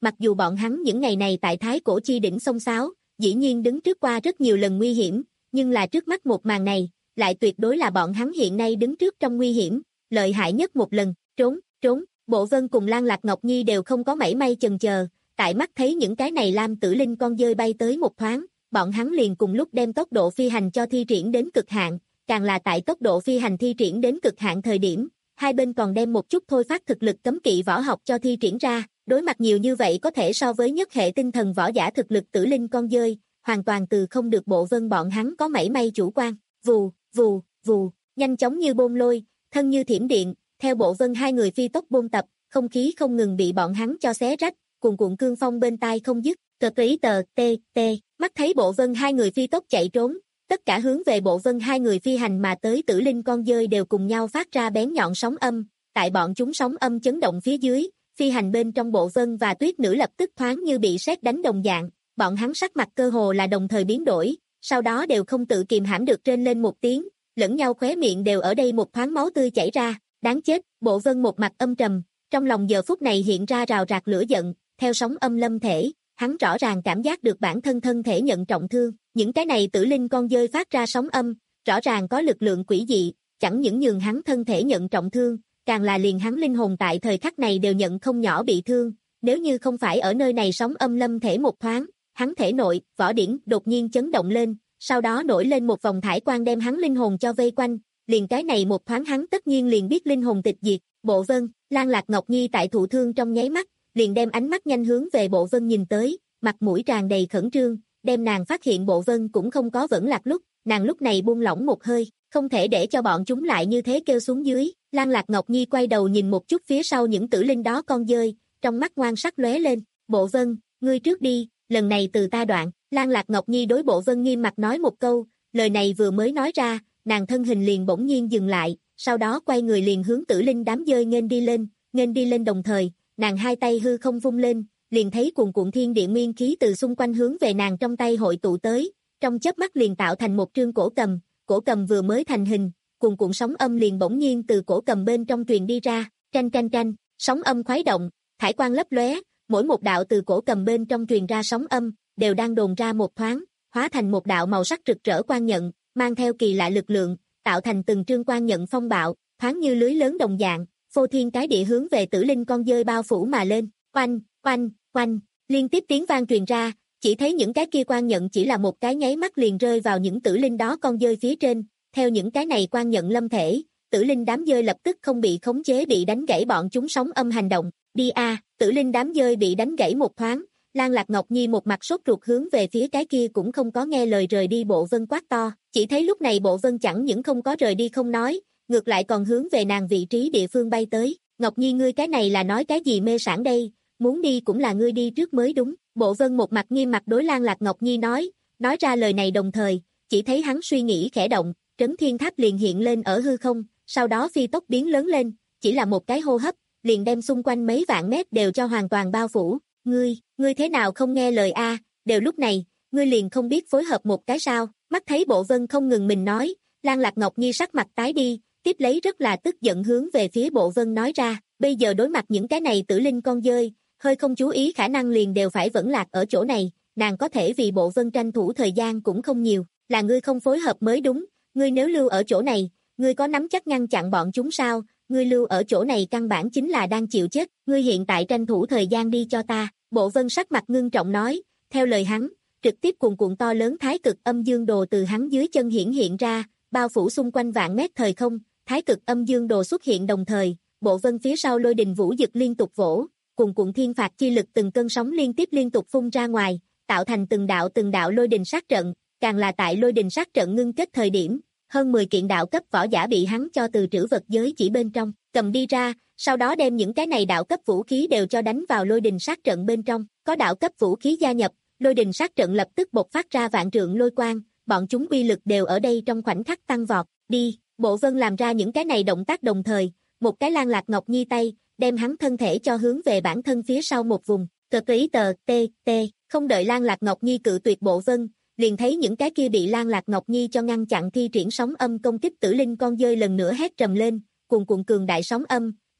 mặc dù bọn hắn những ngày này tại Thái Cổ Chi đỉnh xông xáo, dĩ nhiên đứng trước qua rất nhiều lần nguy hiểm, nhưng là trước mắt một màn này, lại tuyệt đối là bọn hắn hiện nay đứng trước trong nguy hiểm, lợi hại nhất một lần, trốn, trốn, Bộ Vân cùng Lan Lạc Ngọc Nhi đều không có mảy may chần chờ, tại mắt thấy những cái này lam tử linh con dơi bay tới một thoáng, bọn hắn liền cùng lúc đem tốc độ phi hành cho thi triển đến cực hạn, càng là tại tốc độ phi hành thi triển đến cực hạn thời điểm, hai bên còn đem một chút thôi phát thực lực cấm kỵ võ học cho thi triển ra, đối mặt nhiều như vậy có thể so với nhất hệ tinh thần võ giả thực lực tử linh con dơi, hoàn toàn từ không được Bộ Vân bọn hắn có mảy may chủ quan, vù, vù, vù, nhanh chóng như bôn lôi, thân như thiểm điện, theo Bộ Vân hai người phi tốc bôn tập, không khí không ngừng bị bọn hắn cho xé rách, cuồn cuộn cương phong bên tai không dứt, cờ ý tờ, tê, tê, mắt thấy Bộ Vân hai người phi tốc chạy trốn, tất cả hướng về Bộ Vân hai người phi hành mà tới tử linh con dơi đều cùng nhau phát ra bén nhọn sóng âm, tại bọn chúng sóng âm chấn động phía dưới, phi hành bên trong Bộ Vân và Tuyết Nữ lập tức thoáng như bị sét đánh đồng dạng, bọn hắn sắc mặt cơ hồ là đồng thời biến đổi, sau đó đều không tự kìm hãm được trên lên một tiếng, lẫn nhau khóe miệng đều ở đây một thoáng máu tươi chảy ra, đáng chết, Bộ Vân một mặt âm trầm, trong lòng giờ phút này hiện ra rào rạc lửa giận, theo sóng âm lâm thể, hắn rõ ràng cảm giác được bản thân thân thể nhận trọng thương, những cái này tử linh con dơi phát ra sóng âm, rõ ràng có lực lượng quỷ dị, chẳng những nhường hắn thân thể nhận trọng thương, càng là liền hắn linh hồn tại thời khắc này đều nhận không nhỏ bị thương, nếu như không phải ở nơi này sóng âm lâm thể một thoáng, hắn thể nội, võ điển đột nhiên chấn động lên, sau đó nổi lên một vòng thải quang đem hắn linh hồn cho vây quanh, liền cái này một thoáng hắn tất nhiên liền biết linh hồn tịch diệt, Bộ Vân, Lan Lạc Ngọc Nhi tại thụ thương trong nháy mắt, liền đem ánh mắt nhanh hướng về Bộ Vân nhìn tới, mặt mũi tràn đầy khẩn trương, đem nàng phát hiện Bộ Vân cũng không có vẫn lạc lúc, nàng lúc này buông lỏng một hơi, không thể để cho bọn chúng lại như thế kêu xuống dưới, Lan Lạc Ngọc Nhi quay đầu nhìn một chút phía sau những tử linh đó con dơi, trong mắt ngoan sắc lóe lên, Bộ Vân, ngươi trước đi, lần này từ ta đoạn, Lan Lạc Ngọc Nhi đối Bộ Vân nghiêm mặt nói một câu, lời này vừa mới nói ra, nàng thân hình liền bỗng nhiên dừng lại, sau đó quay người liền hướng tử linh đám dơi nghênh đi lên, nghênh đi lên đồng thời, nàng hai tay hư không vung lên, liền thấy cuồn cuộn thiên địa nguyên khí từ xung quanh hướng về nàng trong tay hội tụ tới, trong chớp mắt liền tạo thành một trương cổ cầm, cổ cầm vừa mới thành hình, cuồn cuộn sóng âm liền bỗng nhiên từ cổ cầm bên trong truyền đi ra, tranh tranh tranh, sóng âm khuấy động, thải quang lấp lóe, mỗi một đạo từ cổ cầm bên trong truyền ra sóng âm, đều đang đồn ra một thoáng, hóa thành một đạo màu sắc rực rỡ quang nhận, mang theo kỳ lạ lực lượng, tạo thành từng trương quang nhận phong bạo, thoáng như lưới lớn đồng dạng, phô thiên cái địa hướng về tử linh con dơi bao phủ mà lên, oanh, oanh, oanh, liên tiếp tiếng vang truyền ra, chỉ thấy những cái kia quang nhận chỉ là một cái nháy mắt liền rơi vào những tử linh đó con dơi phía trên, theo những cái này quang nhận lâm thể, tử linh đám dơi lập tức không bị khống chế bị đánh gãy bọn chúng sóng âm hành động, đi a, tử linh đám dơi bị đánh gãy một thoáng, Lan Lạc Ngọc Nhi một mặt sốt ruột hướng về phía cái kia cũng không có nghe lời rời đi Bộ Vân quát to, chỉ thấy lúc này Bộ Vân chẳng những không có rời đi không nói, ngược lại còn hướng về nàng vị trí địa phương bay tới, Ngọc Nhi ngươi cái này là nói cái gì mê sảng đây, muốn đi cũng là ngươi đi trước mới đúng, Bộ Vân một mặt nghiêm mặt đối Lan Lạc Ngọc Nhi nói, nói ra lời này đồng thời, chỉ thấy hắn suy nghĩ khẽ động, trấn thiên tháp liền hiện lên ở hư không, sau đó phi tốc biến lớn lên, chỉ là một cái hô hấp, liền đem xung quanh mấy vạn mét đều cho hoàn toàn bao phủ, ngươi, ngươi thế nào không nghe lời a, đều lúc này, ngươi liền không biết phối hợp một cái sao, mắt thấy Bộ Vân không ngừng mình nói, Lan Lạc Ngọc Nhi sắc mặt tái đi, tiếp lấy rất là tức giận hướng về phía Bộ Vân nói ra, bây giờ đối mặt những cái này tử linh con dơi, hơi không chú ý khả năng liền đều phải vẫn lạc ở chỗ này, nàng có thể vì Bộ Vân tranh thủ thời gian cũng không nhiều, là ngươi không phối hợp mới đúng, ngươi nếu lưu ở chỗ này, ngươi có nắm chắc ngăn chặn bọn chúng sao, ngươi lưu ở chỗ này căn bản chính là đang chịu chết, ngươi hiện tại tranh thủ thời gian đi cho ta, Bộ Vân sắc mặt ngưng trọng nói, theo lời hắn, trực tiếp cuồn cuộn to lớn thái cực âm dương đồ từ hắn dưới chân hiển hiện ra, bao phủ xung quanh vạn mét thời không, thái cực âm dương đồ xuất hiện đồng thời, Bộ Vân phía sau lôi đình vũ dực liên tục vỗ, cuồn cuộn thiên phạt chi lực từng cơn sóng liên tiếp liên tục phun ra ngoài, tạo thành từng đạo từng đạo lôi đình sát trận, càng là tại lôi đình sát trận ngưng kết thời điểm, hơn mười kiện đạo cấp võ giả bị hắn cho từ trữ vật giới chỉ bên trong, cầm đi ra, sau đó đem những cái này đạo cấp vũ khí đều cho đánh vào lôi đình sát trận bên trong, có đạo cấp vũ khí gia nhập, lôi đình sát trận lập tức bộc phát ra vạn trượng lôi quang, bọn chúng uy lực đều ở đây trong khoảnh khắc tăng vọt, đi, Bộ Vân làm ra những cái này động tác đồng thời, một cái Lan Lạc Ngọc Nhi tay, đem hắn thân thể cho hướng về bản thân phía sau một vùng, cờ ý tờ, tê, tê, không đợi Lan Lạc Ngọc Nhi cự tuyệt Bộ Vân, liền thấy những cái kia bị Lan Lạc Ngọc Nhi cho ngăn chặn thi triển sóng âm công kích tử linh con dơi lần nữa hét trầm lên, cuồn cuộn cường đại sóng âm,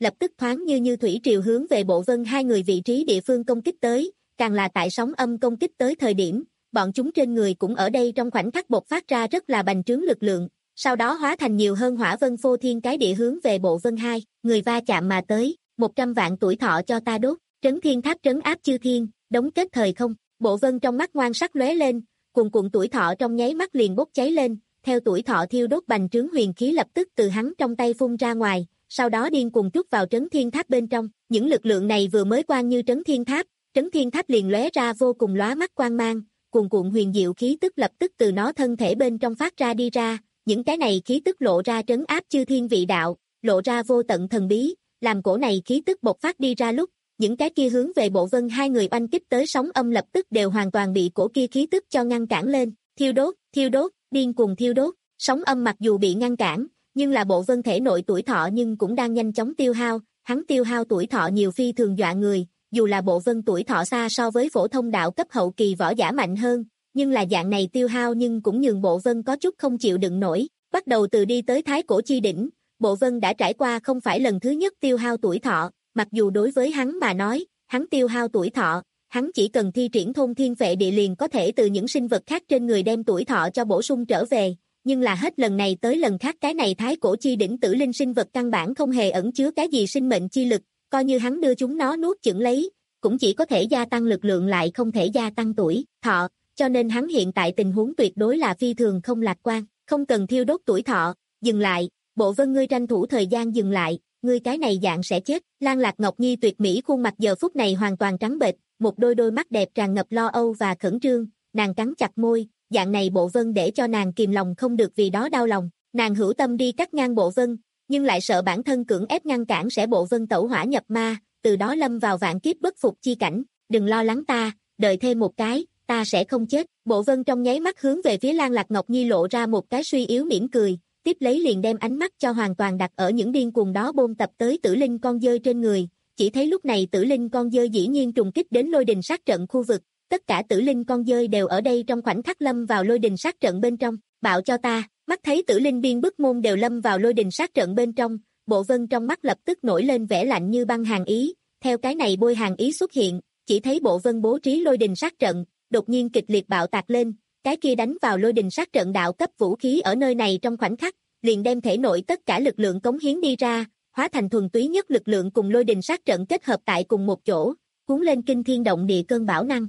lập tức thoáng như như thủy triều hướng về Bộ Vân hai người vị trí địa phương công kích tới, càng là tại sóng âm công kích tới thời điểm, bọn chúng trên người cũng ở đây trong khoảnh khắc bộc phát ra rất là bành trướng lực lượng, sau đó hóa thành nhiều hơn hỏa vân phô thiên cái địa hướng về Bộ Vân hai, người va chạm mà tới, một trăm vạn tuổi thọ cho ta đốt, trấn thiên tháp trấn áp chư thiên, đóng kết thời không, Bộ Vân trong mắt ngoan sắc lóe lên, cuồn cuộn tuổi thọ trong nháy mắt liền bốc cháy lên, theo tuổi thọ thiêu đốt bành trướng huyền khí lập tức từ hắn trong tay phun ra ngoài, sau đó điên cuồng trút vào trấn thiên tháp bên trong, những lực lượng này vừa mới quan như trấn thiên tháp, trấn thiên tháp liền lóe ra vô cùng lóa mắt quang mang, cuồn cuộn huyền diệu khí tức lập tức từ nó thân thể bên trong phát ra đi ra, những cái này khí tức lộ ra trấn áp chư thiên vị đạo, lộ ra vô tận thần bí, làm cổ này khí tức bộc phát đi ra lúc, những cái kia hướng về Bộ Vân hai người oanh kích tới sóng âm lập tức đều hoàn toàn bị cổ kia khí tức cho ngăn cản lên, thiêu đốt, thiêu đốt, điên cuồng thiêu đốt, sóng âm mặc dù bị ngăn cản, nhưng là Bộ Vân thể nội tuổi thọ nhưng cũng đang nhanh chóng tiêu hao, hắn tiêu hao tuổi thọ nhiều phi thường dọa người, dù là Bộ Vân tuổi thọ xa so với phổ thông đạo cấp hậu kỳ võ giả mạnh hơn, nhưng là dạng này tiêu hao nhưng cũng nhường Bộ Vân có chút không chịu đựng nổi, bắt đầu từ đi tới Thái Cổ Chi Đỉnh, Bộ Vân đã trải qua không phải lần thứ nhất tiêu hao tuổi thọ, mặc dù đối với hắn mà nói, hắn tiêu hao tuổi thọ, hắn chỉ cần thi triển thôn thiên phệ địa liền có thể từ những sinh vật khác trên người đem tuổi thọ cho bổ sung trở về, nhưng là hết lần này tới lần khác cái này Thái Cổ Chi Đỉnh tử linh sinh vật căn bản không hề ẩn chứa cái gì sinh mệnh chi lực, coi như hắn đưa chúng nó nuốt chửng lấy, cũng chỉ có thể gia tăng lực lượng lại không thể gia tăng tuổi thọ, cho nên hắn hiện tại tình huống tuyệt đối là phi thường không lạc quan, không cần thiêu đốt tuổi thọ, dừng lại, Bộ Vân ngươi tranh thủ thời gian dừng lại, ngươi cái này dạng sẽ chết. Lan Lạc Ngọc Nhi tuyệt mỹ khuôn mặt giờ phút này hoàn toàn trắng bệch, một đôi đôi mắt đẹp tràn ngập lo âu và khẩn trương, nàng cắn chặt môi, dạng này Bộ Vân để cho nàng kìm lòng không được vì đó đau lòng, nàng hữu tâm đi cắt ngang Bộ Vân, nhưng lại sợ bản thân cưỡng ép ngăn cản sẽ Bộ Vân tẩu hỏa nhập ma, từ đó lâm vào vạn kiếp bất phục chi cảnh, đừng lo lắng ta, đợi thêm một cái, ta sẽ không chết. Bộ Vân trong nháy mắt hướng về phía Lan Lạc Ngọc Nhi lộ ra một cái suy yếu mỉm cười, tiếp lấy liền đem ánh mắt cho hoàn toàn đặt ở những điên cuồng đó bôn tập tới tử linh con dơi trên người, chỉ thấy lúc này tử linh con dơi dĩ nhiên trùng kích đến lôi đình sát trận khu vực, tất cả tử linh con dơi đều ở đây trong khoảnh khắc lâm vào lôi đình sát trận bên trong, bạo cho ta, mắt thấy tử linh biên bức môn đều lâm vào lôi đình sát trận bên trong, Bộ Vân trong mắt lập tức nổi lên vẻ lạnh như băng hàn ý, theo cái này bôi hàn ý xuất hiện, chỉ thấy Bộ Vân bố trí lôi đình sát trận, đột nhiên kịch liệt bạo tạc lên, cái kia đánh vào lôi đình sát trận đạo cấp vũ khí ở nơi này trong khoảnh khắc, liền đem thể nội tất cả lực lượng cống hiến đi ra, hóa thành thuần túy nhất lực lượng cùng lôi đình sát trận kết hợp tại cùng một chỗ, cuốn lên kinh thiên động địa cơn bão năng.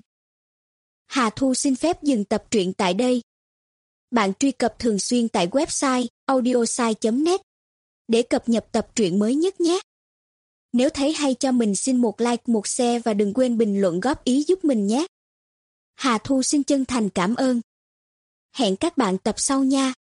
Hà Thu xin phép dừng tập truyện tại đây. Bạn truy cập thường xuyên tại website audiosai chấm net để cập nhật tập truyện mới nhất nhé. Nếu thấy hay cho mình xin một like, một share và đừng quên bình luận góp ý giúp mình nhé. Hà Thu xin chân thành cảm ơn. Hẹn các bạn tập sau nha.